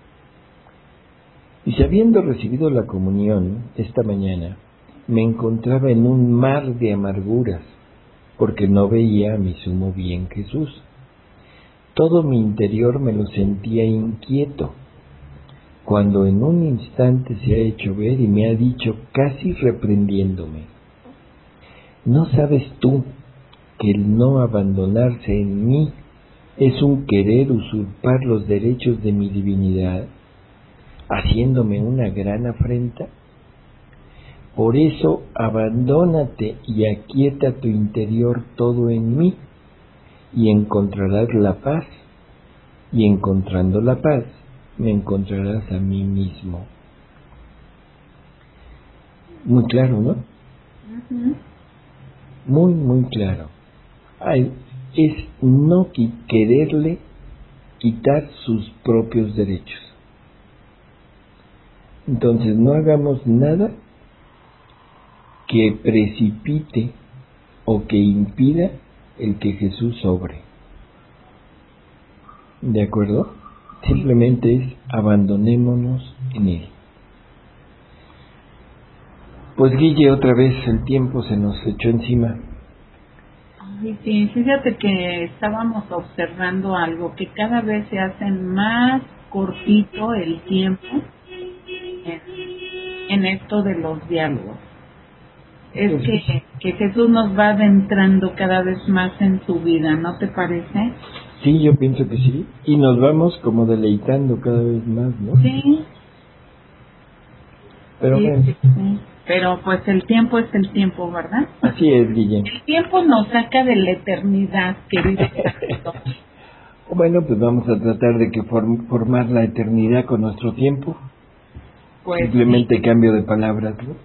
Dice, habiendo recibido la comunión esta mañana, me encontraba en un mar de amarguras, porque no veía a mi sumo bien Jesús. Todo mi interior me lo sentía inquieto, cuando en un instante se ha hecho ver y me ha dicho, casi reprendiéndome, ¿no sabes tú que el no abandonarse en mí es un querer usurpar los derechos de mi divinidad, haciéndome una gran afrenta? Por eso abandónate y aquieta tu interior todo en mí, y encontrarás la paz, y encontrando la paz, me encontrarás a mí mismo. Muy claro, ¿no? Muy, muy claro. Es no quererle quitar sus propios derechos. Entonces no hagamos nada que precipite o que impida el que Jesús obre. ¿De acuerdo? Simplemente es abandonémonos en Él. Pues Guille, otra vez el tiempo se nos echó encima. Ay, sí, fíjate que estábamos observando algo, que cada vez se hace más cortito el tiempo en esto de los diálogos. Es que Jesús nos va adentrando cada vez más en tu vida, ¿no te parece? Sí, yo pienso que sí. Y nos vamos como deleitando cada vez más, ¿no? Sí. Pero sí, bueno. sí. Pero pues el tiempo es el tiempo, ¿verdad? Así es, Guillén. El tiempo nos saca de la eternidad, querido. Bueno, pues vamos a tratar de que formar la eternidad con nuestro tiempo. Pues Simplemente sí. Cambio de palabras, ¿no?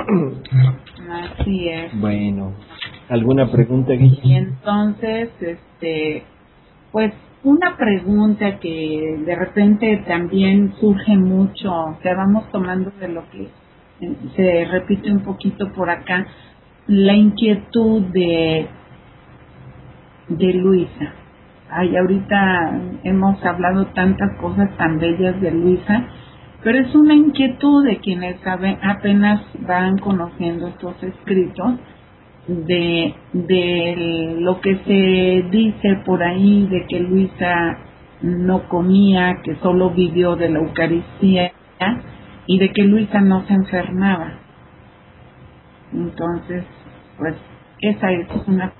Así es. Bueno, ¿alguna pregunta, Y Guille? entonces, pues una pregunta que de repente también surge mucho, que vamos tomando de lo que se repite un poquito por acá, la inquietud de Luisa. Ay, ahorita hemos hablado tantas cosas tan bellas de Luisa, pero es una inquietud de quienes apenas van conociendo estos escritos, de lo que se dice por ahí, de que Luisa no comía, que solo vivió de la Eucaristía, y de que Luisa no se enfermaba. Entonces, pues esa es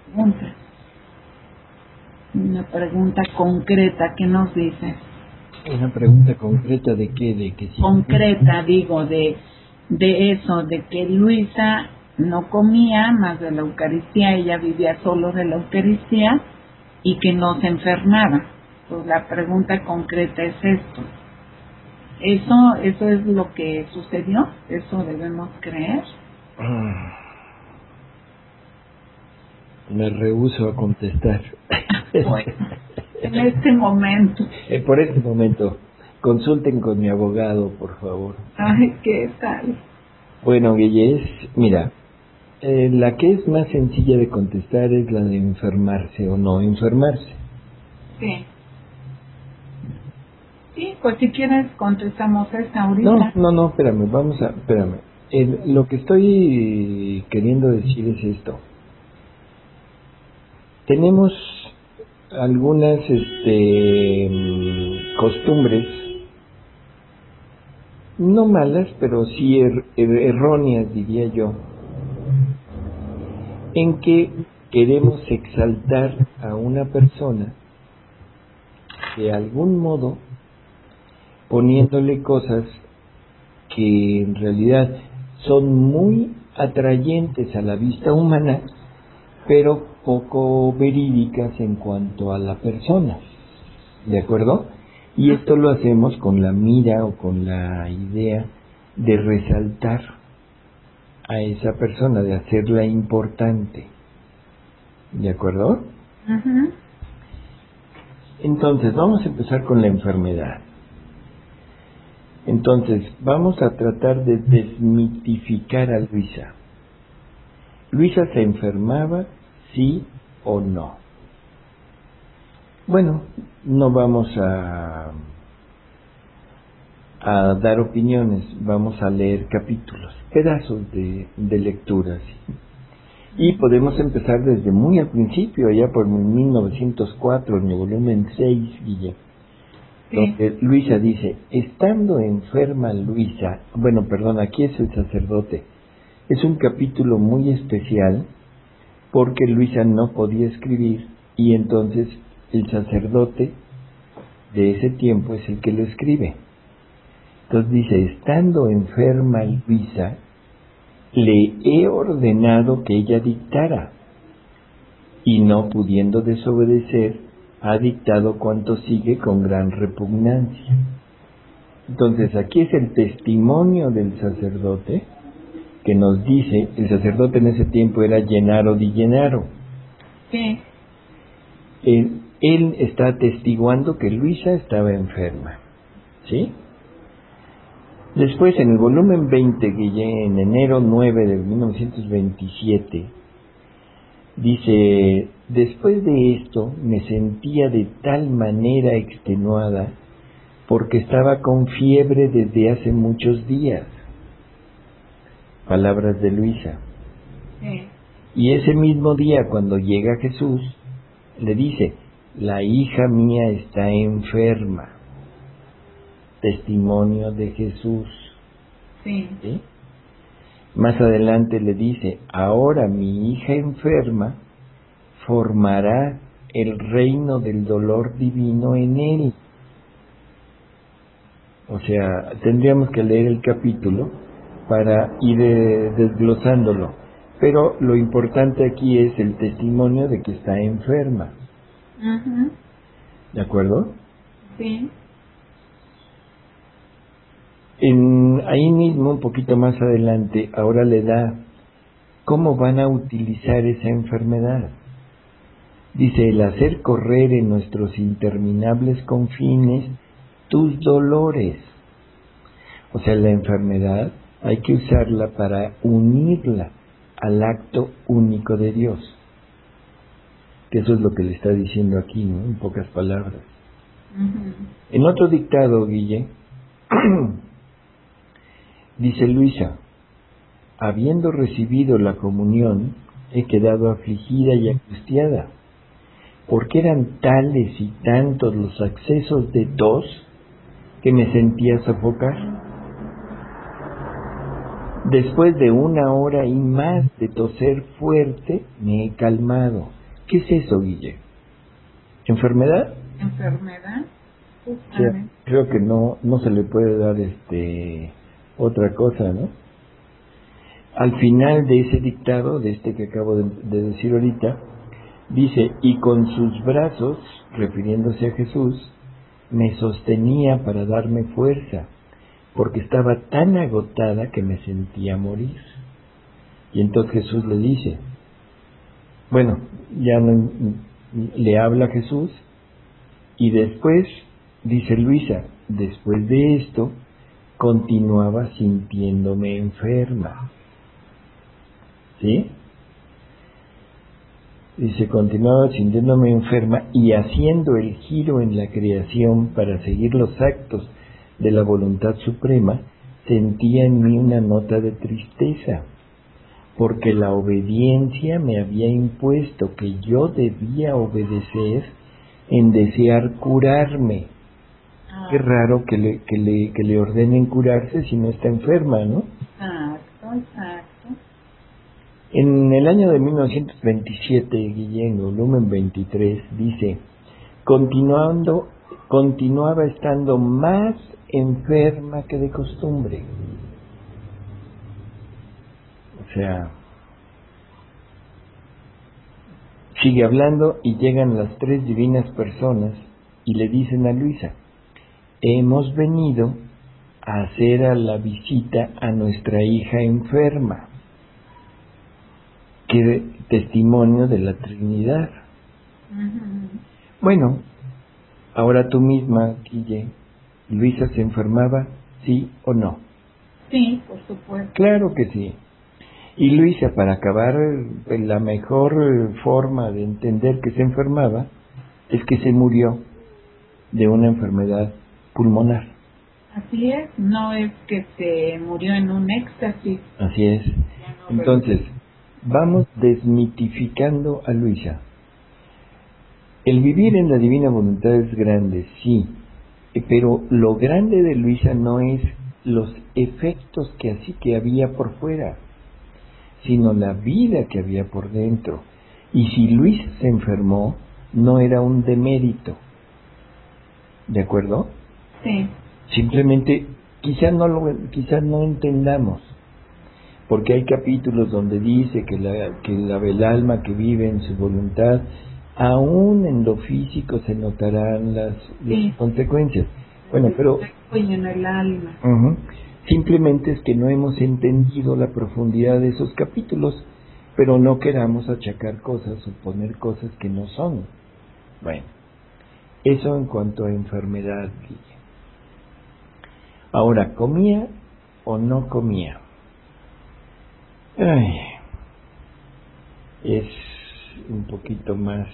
una pregunta concreta. ¿Qué nos dice? Una pregunta concreta de qué, de que si... Concreta, digo, de eso, de que Luisa no comía más de la Eucaristía, ella vivía solo de la Eucaristía y que no se enfermaba. Pues la pregunta concreta es esto. ¿Eso es lo que sucedió? ¿Eso debemos creer? Me rehúso a contestar. Bueno, en este momento. Por este momento, consulten con mi abogado, por favor. Ay, ¿qué tal? Bueno, Guille, mira, la que es más sencilla de contestar es la de enfermarse o no enfermarse. Sí. Sí, pues si quieres contestamos esta No, ahorita. espérame. Lo que estoy queriendo decir es esto. Tenemos algunas costumbres, no malas, pero sí erróneas, diría yo, en que queremos exaltar a una persona de algún modo poniéndole cosas que en realidad son muy atrayentes a la vista humana, pero poco verídicas en cuanto a la persona, ¿de acuerdo? Y esto lo hacemos con la mira o con la idea de resaltar a esa persona, de hacerla importante, ¿de acuerdo? Uh-huh. Entonces, vamos a empezar con la enfermedad. Entonces, vamos a tratar de desmitificar a Luisa. ¿Luisa se enfermaba, sí o no? Bueno, no vamos a dar opiniones, vamos a leer capítulos, pedazos de lecturas. Y podemos empezar desde muy al principio, allá por 1904, en el volumen 6, Guille, donde Luisa dice, estando enferma Luisa, aquí es el sacerdote, es un capítulo muy especial porque Luisa no podía escribir y entonces el sacerdote de ese tiempo es el que lo escribe. Entonces dice, estando enferma Luisa, le he ordenado que ella dictara, y no pudiendo desobedecer, ha dictado cuanto sigue con gran repugnancia. Entonces aquí es el testimonio del sacerdote que nos dice, el sacerdote en ese tiempo era Gennaro di Gennaro. Sí. Él está atestiguando que Luisa estaba enferma, ¿sí? Después, en el volumen 20, que en enero 9 de 1927, dice, después de esto me sentía de tal manera extenuada porque estaba con fiebre desde hace muchos días. Palabras de Luisa. Sí. Y ese mismo día, cuando llega Jesús, le dice, la hija mía está enferma. Testimonio de Jesús. Sí. ¿Sí? Más adelante le dice, ahora mi hija enferma formará el reino del dolor divino en él. O sea, tendríamos que leer el capítulo para ir desglosándolo. Pero lo importante aquí es el testimonio de que está enferma. Uh-huh. ¿De acuerdo? Sí. Ahí mismo, un poquito más adelante, ahora le da cómo van a utilizar esa enfermedad. Dice, el hacer correr en nuestros interminables confines tus dolores. O sea, la enfermedad hay que usarla para unirla al acto único de Dios. Que eso es lo que le está diciendo aquí, ¿no? En pocas palabras. En otro dictado, Guille, dice Luisa, habiendo recibido la comunión, he quedado afligida y angustiada, porque eran tales y tantos los accesos de tos que me sentía sofocar. Después de 1 hora y más de toser fuerte, me he calmado. ¿Qué es eso, Guille? ¿Enfermedad? ¿Enfermedad? O sea, creo que no se le puede dar otra cosa, ¿no? Al final de ese dictado, de este que acabo de decir ahorita, dice, y con sus brazos, refiriéndose a Jesús, me sostenía para darme fuerza, porque estaba tan agotada que me sentía morir. Y entonces Jesús le dice, bueno, ya no, le habla Jesús, y después, dice Luisa, después de esto, continuaba sintiéndome enferma. ¿Sí? Dice, continuaba sintiéndome enferma y haciendo el giro en la creación para seguir los actos de la voluntad suprema, sentía en mí una nota de tristeza, porque la obediencia me había impuesto que yo debía obedecer en desear curarme. Qué raro que le ordenen curarse si no está enferma, ¿no? Exacto. En el año de 1927, Guillén, volumen 23, dice, continuaba estando más enferma que de costumbre. O sea, sigue hablando y llegan las 3 divinas personas y le dicen a Luisa, hemos venido a hacer a la visita a nuestra hija enferma. Qué testimonio de la Trinidad. Bueno, ahora tú misma, Guille, ¿Luisa se enfermaba, sí o no? Sí, por supuesto. Claro que sí. Y Luisa, para acabar, la mejor forma de entender que se enfermaba es que se murió de una enfermedad pulmonar. Así es, no es que se murió en un éxtasis. Así es. Entonces, vamos desmitificando a Luisa. El vivir en la divina voluntad es grande, sí, pero lo grande de Luisa no es los efectos que había por fuera, sino la vida que había por dentro. Y si Luisa se enfermó, no era un demérito. ¿De acuerdo? Sí. Simplemente, quizás no entendamos, porque hay capítulos donde dice que el alma que vive en su voluntad, aún en lo físico se notarán las consecuencias. Bueno, pero en el alma. Simplemente es que no hemos entendido la profundidad de esos capítulos, pero no queramos achacar cosas o poner cosas que no son. Bueno, eso en cuanto a enfermedad. Ahora, ¿comía o no comía? Ay, es un poquito más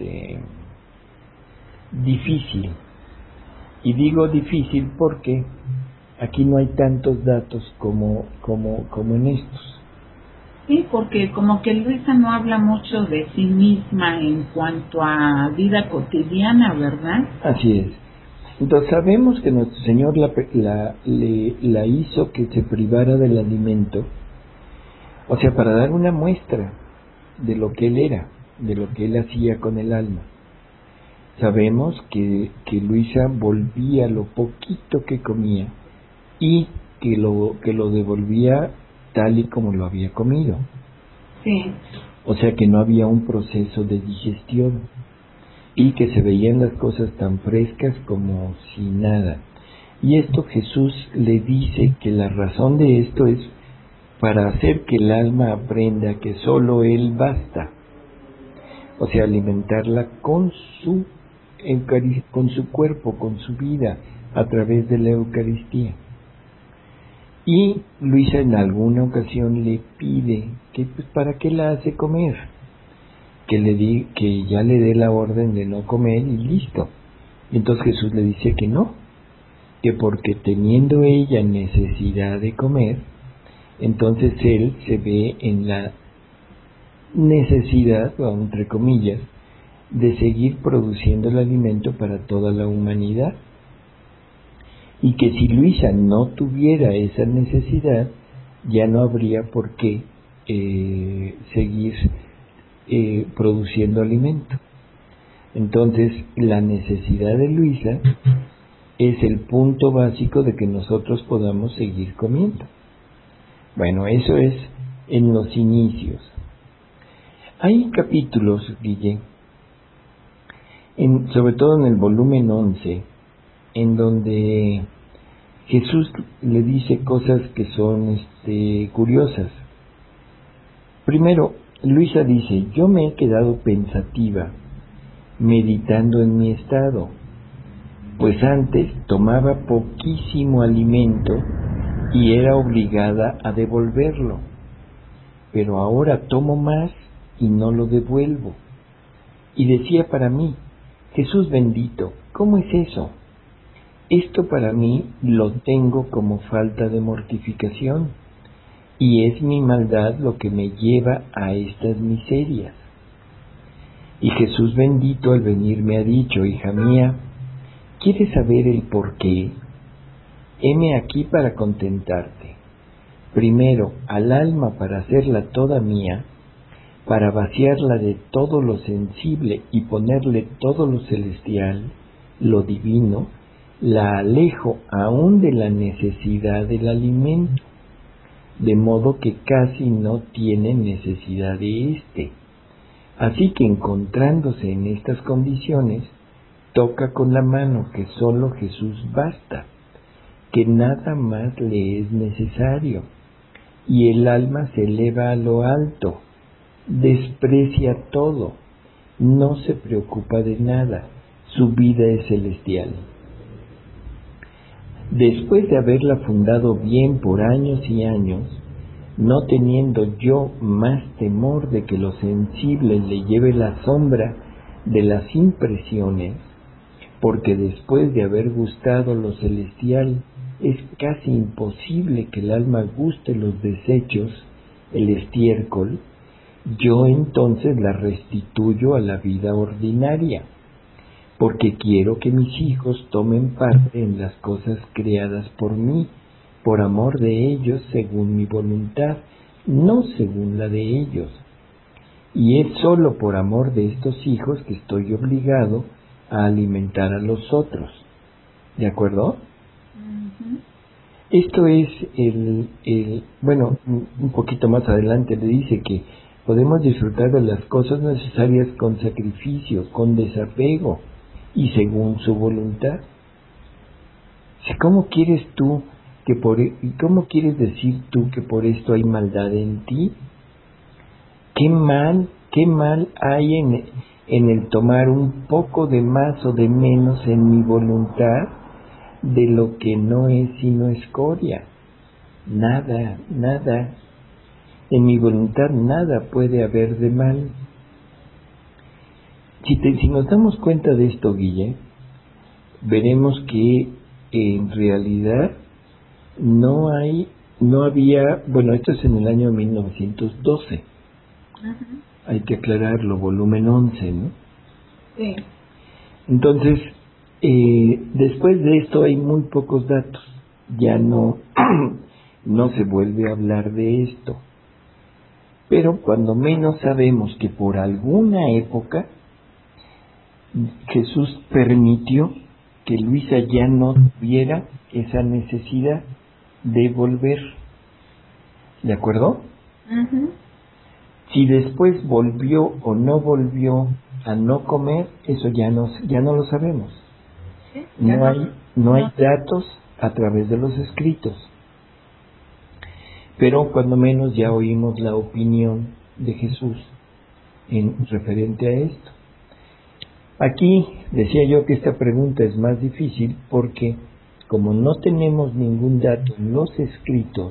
difícil. Y digo difícil porque aquí no hay tantos datos como en estos. Sí, porque como que Luisa no habla mucho de sí misma en cuanto a vida cotidiana, ¿verdad? Así es. Entonces sabemos que nuestro Señor la hizo que se privara del alimento, o sea, para dar una muestra de lo que Él era, de lo que Él hacía con el alma. Sabemos que Luisa volvía lo poquito que comía y que lo devolvía tal y como lo había comido. Sí. O sea que no había un proceso de digestión. y que se veían las cosas tan frescas como si nada. Y esto Jesús le dice que la razón de esto es para hacer que el alma aprenda que solo Él basta, o sea, alimentarla con su cuerpo, con su vida, a través de la Eucaristía. Y Luisa en alguna ocasión le pide que pues, ¿para qué la hace comer? Que ya le dé la orden de no comer y listo. Y entonces Jesús le dice que no, que porque teniendo ella necesidad de comer, entonces él se ve en la necesidad, o entre comillas, de seguir produciendo el alimento para toda la humanidad. Y que si Luisa no tuviera esa necesidad, ya no habría por qué seguir produciendo alimento. Entonces, la necesidad de Luisa es el punto básico de que nosotros podamos seguir comiendo. Bueno, eso es en los inicios. Hay capítulos, Guille, sobre todo en el volumen 11, en donde Jesús le dice cosas que son curiosas. Primero, Luisa dice, yo me he quedado pensativa, meditando en mi estado, pues antes tomaba poquísimo alimento y era obligada a devolverlo, pero ahora tomo más y no lo devuelvo. Y decía para mí, Jesús bendito, ¿cómo es eso? Esto para mí lo tengo como falta de mortificación, y es mi maldad lo que me lleva a estas miserias. Y Jesús bendito al venir me ha dicho, hija mía, ¿quieres saber el por qué? Heme aquí para contentarte. Primero, al alma para hacerla toda mía, para vaciarla de todo lo sensible y ponerle todo lo celestial, lo divino, la alejo aún de la necesidad del alimento, de modo que casi no tiene necesidad de éste. Así que encontrándose en estas condiciones, toca con la mano que solo Jesús basta, que nada más le es necesario, y el alma se eleva a lo alto, desprecia todo, no se preocupa de nada, su vida es celestial. Después de haberla fundado bien por años y años, no teniendo yo más temor de que lo sensible le lleve la sombra de las impresiones, porque después de haber gustado lo celestial, es casi imposible que el alma guste los desechos, el estiércol, yo entonces la restituyo a la vida ordinaria, porque quiero que mis hijos tomen parte en las cosas creadas por mí, por amor de ellos según mi voluntad, no según la de ellos. Y es sólo por amor de estos hijos que estoy obligado a alimentar a los otros. ¿De acuerdo? Uh-huh. Esto es bueno, un poquito más adelante le dice que podemos disfrutar de las cosas necesarias con sacrificio, con desapego y según su voluntad. ¿Cómo quieres decir tú que por esto hay maldad en ti? ¿Qué mal hay en el tomar un poco de más o de menos en mi voluntad de lo que no es sino escoria? Nada. En mi voluntad nada puede haber de mal. Si nos damos cuenta de esto, Guille, veremos que en realidad no había, bueno, esto es en el año 1912. Uh-huh. Hay que aclararlo, volumen 11, ¿no? Sí. Entonces, después de esto hay muy pocos datos. Ya no se vuelve a hablar de esto. Pero cuando menos sabemos que por alguna época Jesús permitió que Luisa ya no tuviera esa necesidad de volver. ¿De acuerdo? Uh-huh. Si después volvió o no volvió a no comer, eso ya no lo sabemos. Sí, No hay datos a través de los escritos. Pero cuando menos ya oímos la opinión de Jesús en referente a esto. Aquí decía yo que esta pregunta es más difícil porque como no tenemos ningún dato en los escritos,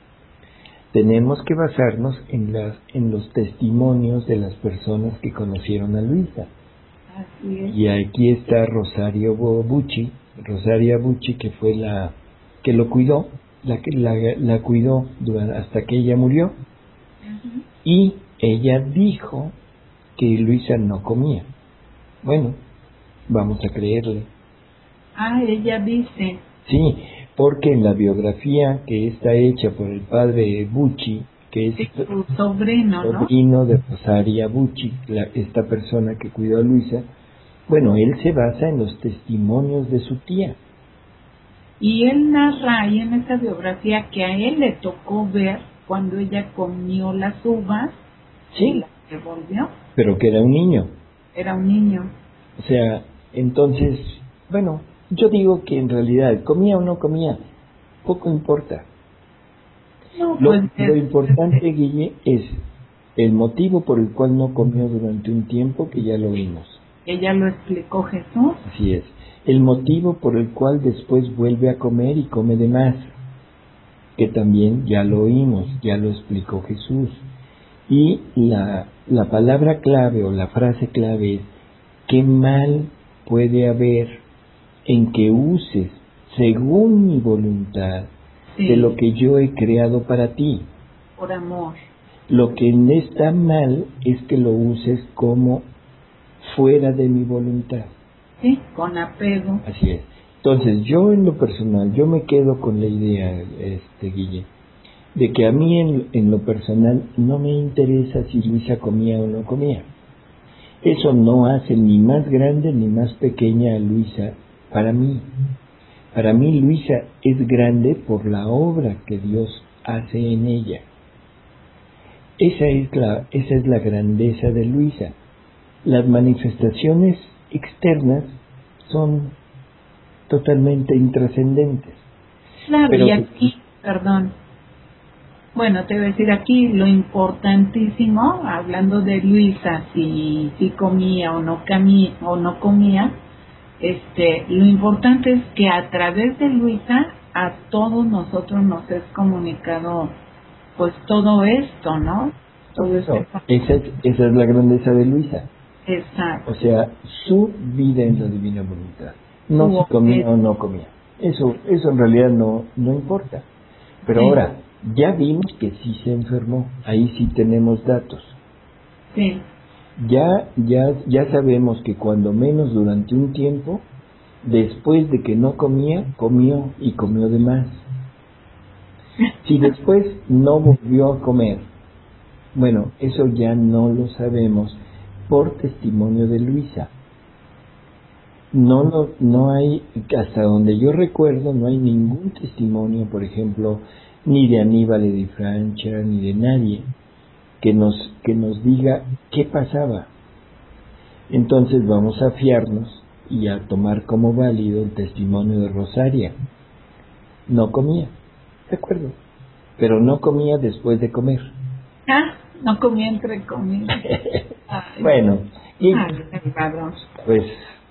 tenemos que basarnos en los testimonios de las personas que conocieron a Luisa. Así es. Y aquí está Rosaria Bucci, que fue la que lo cuidó, la cuidó hasta que ella murió. Ujú. Y ella dijo que Luisa no comía. Bueno, vamos a creerle. Ella dice. Sí, porque en la biografía que está hecha por el padre Bucci, que es su sobrino, ¿no? sobrino de Rosaria Bucci, esta persona que cuidó a Luisa, bueno, él se basa en los testimonios de su tía. Y él narra ahí en esa biografía que a él le tocó ver cuando ella comió las uvas y Sí, las devolvió. pero que era un niño. Era un niño. O sea, entonces, bueno, yo digo que en realidad, comía o no comía, poco importa. No, Lo importante, Guille, es el motivo por el cual no comió durante un tiempo, que ya lo vimos. Ella lo explicó Jesús. Así es. El motivo por el cual después vuelve a comer y come de más, que también ya lo oímos, ya lo explicó Jesús. Y la palabra clave o la frase clave es: ¿qué mal puede haber en que uses según mi voluntad de lo que yo he creado para ti? Por amor. Lo que no está mal es que lo uses como fuera de mi voluntad. Sí, con apego. Así es. Entonces, yo en lo personal, yo me quedo con la idea, Guille, de que a mí en lo personal no me interesa si Luisa comía o no comía. Eso no hace ni más grande ni más pequeña a Luisa para mí. Para mí Luisa es grande por la obra que Dios hace en ella. Esa es la grandeza de Luisa. Las manifestaciones externas son totalmente intrascendentes. Claro, Pero y aquí, perdón, bueno, te voy a decir aquí lo importantísimo, hablando de Luisa, si comía o no comía, lo importante es que a través de Luisa a todos nosotros nos es comunicado pues todo esto, ¿no? Todo esto. Esa es la grandeza de Luisa. Exacto. O sea, su vida en la divina voluntad. No si comía o no comía. Eso en realidad no importa. Pero ahora, ya vimos que sí se enfermó. Ahí sí tenemos datos. Sí. Ya sabemos que cuando menos durante un tiempo, después de que no comía, comió y comió de más. Si después no volvió a comer, bueno, eso ya no lo sabemos por testimonio de Luisa. No hay, hasta donde yo recuerdo, no hay ningún testimonio, por ejemplo, ni de Aníbal de Francia, ni de nadie que nos diga qué pasaba. Entonces vamos a fiarnos y a tomar como válido el testimonio de Rosaria. No comía, de acuerdo, pero no comía después de comer. No comía entre comidas. Bueno, y pues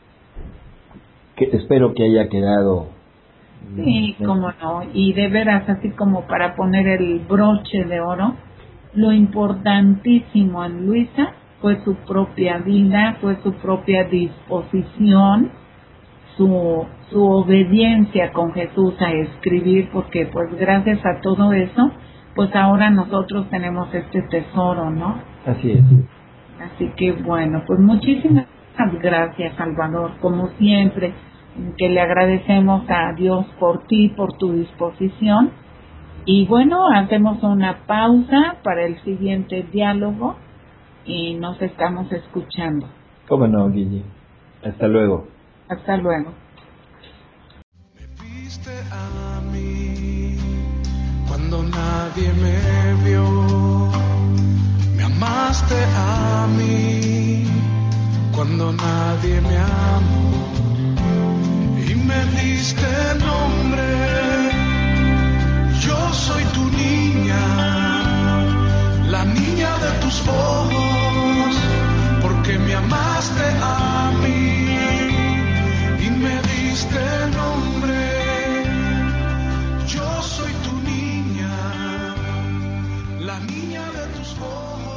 espero que haya quedado. Sí, cómo no. Y de veras, así como para poner el broche de oro, lo importantísimo en Luisa fue su propia vida, fue su propia disposición, su obediencia con Jesús a escribir, porque pues gracias a todo eso, pues ahora nosotros tenemos este tesoro, ¿no? Así es. Así que bueno, pues muchísimas gracias, Salvador, como siempre, que le agradecemos a Dios por ti, por tu disposición. Y bueno, hacemos una pausa para el siguiente diálogo y nos estamos escuchando. ¿Cómo no, Guille? Hasta luego. Hasta luego. Me viste a mí cuando nadie me vio. Me amaste a mí cuando nadie me amó y me diste nombre. Yo soy tu niña, la niña de tus ojos, porque me amaste a mí y me diste nombre. Yo soy tu niña, la niña de tus ojos.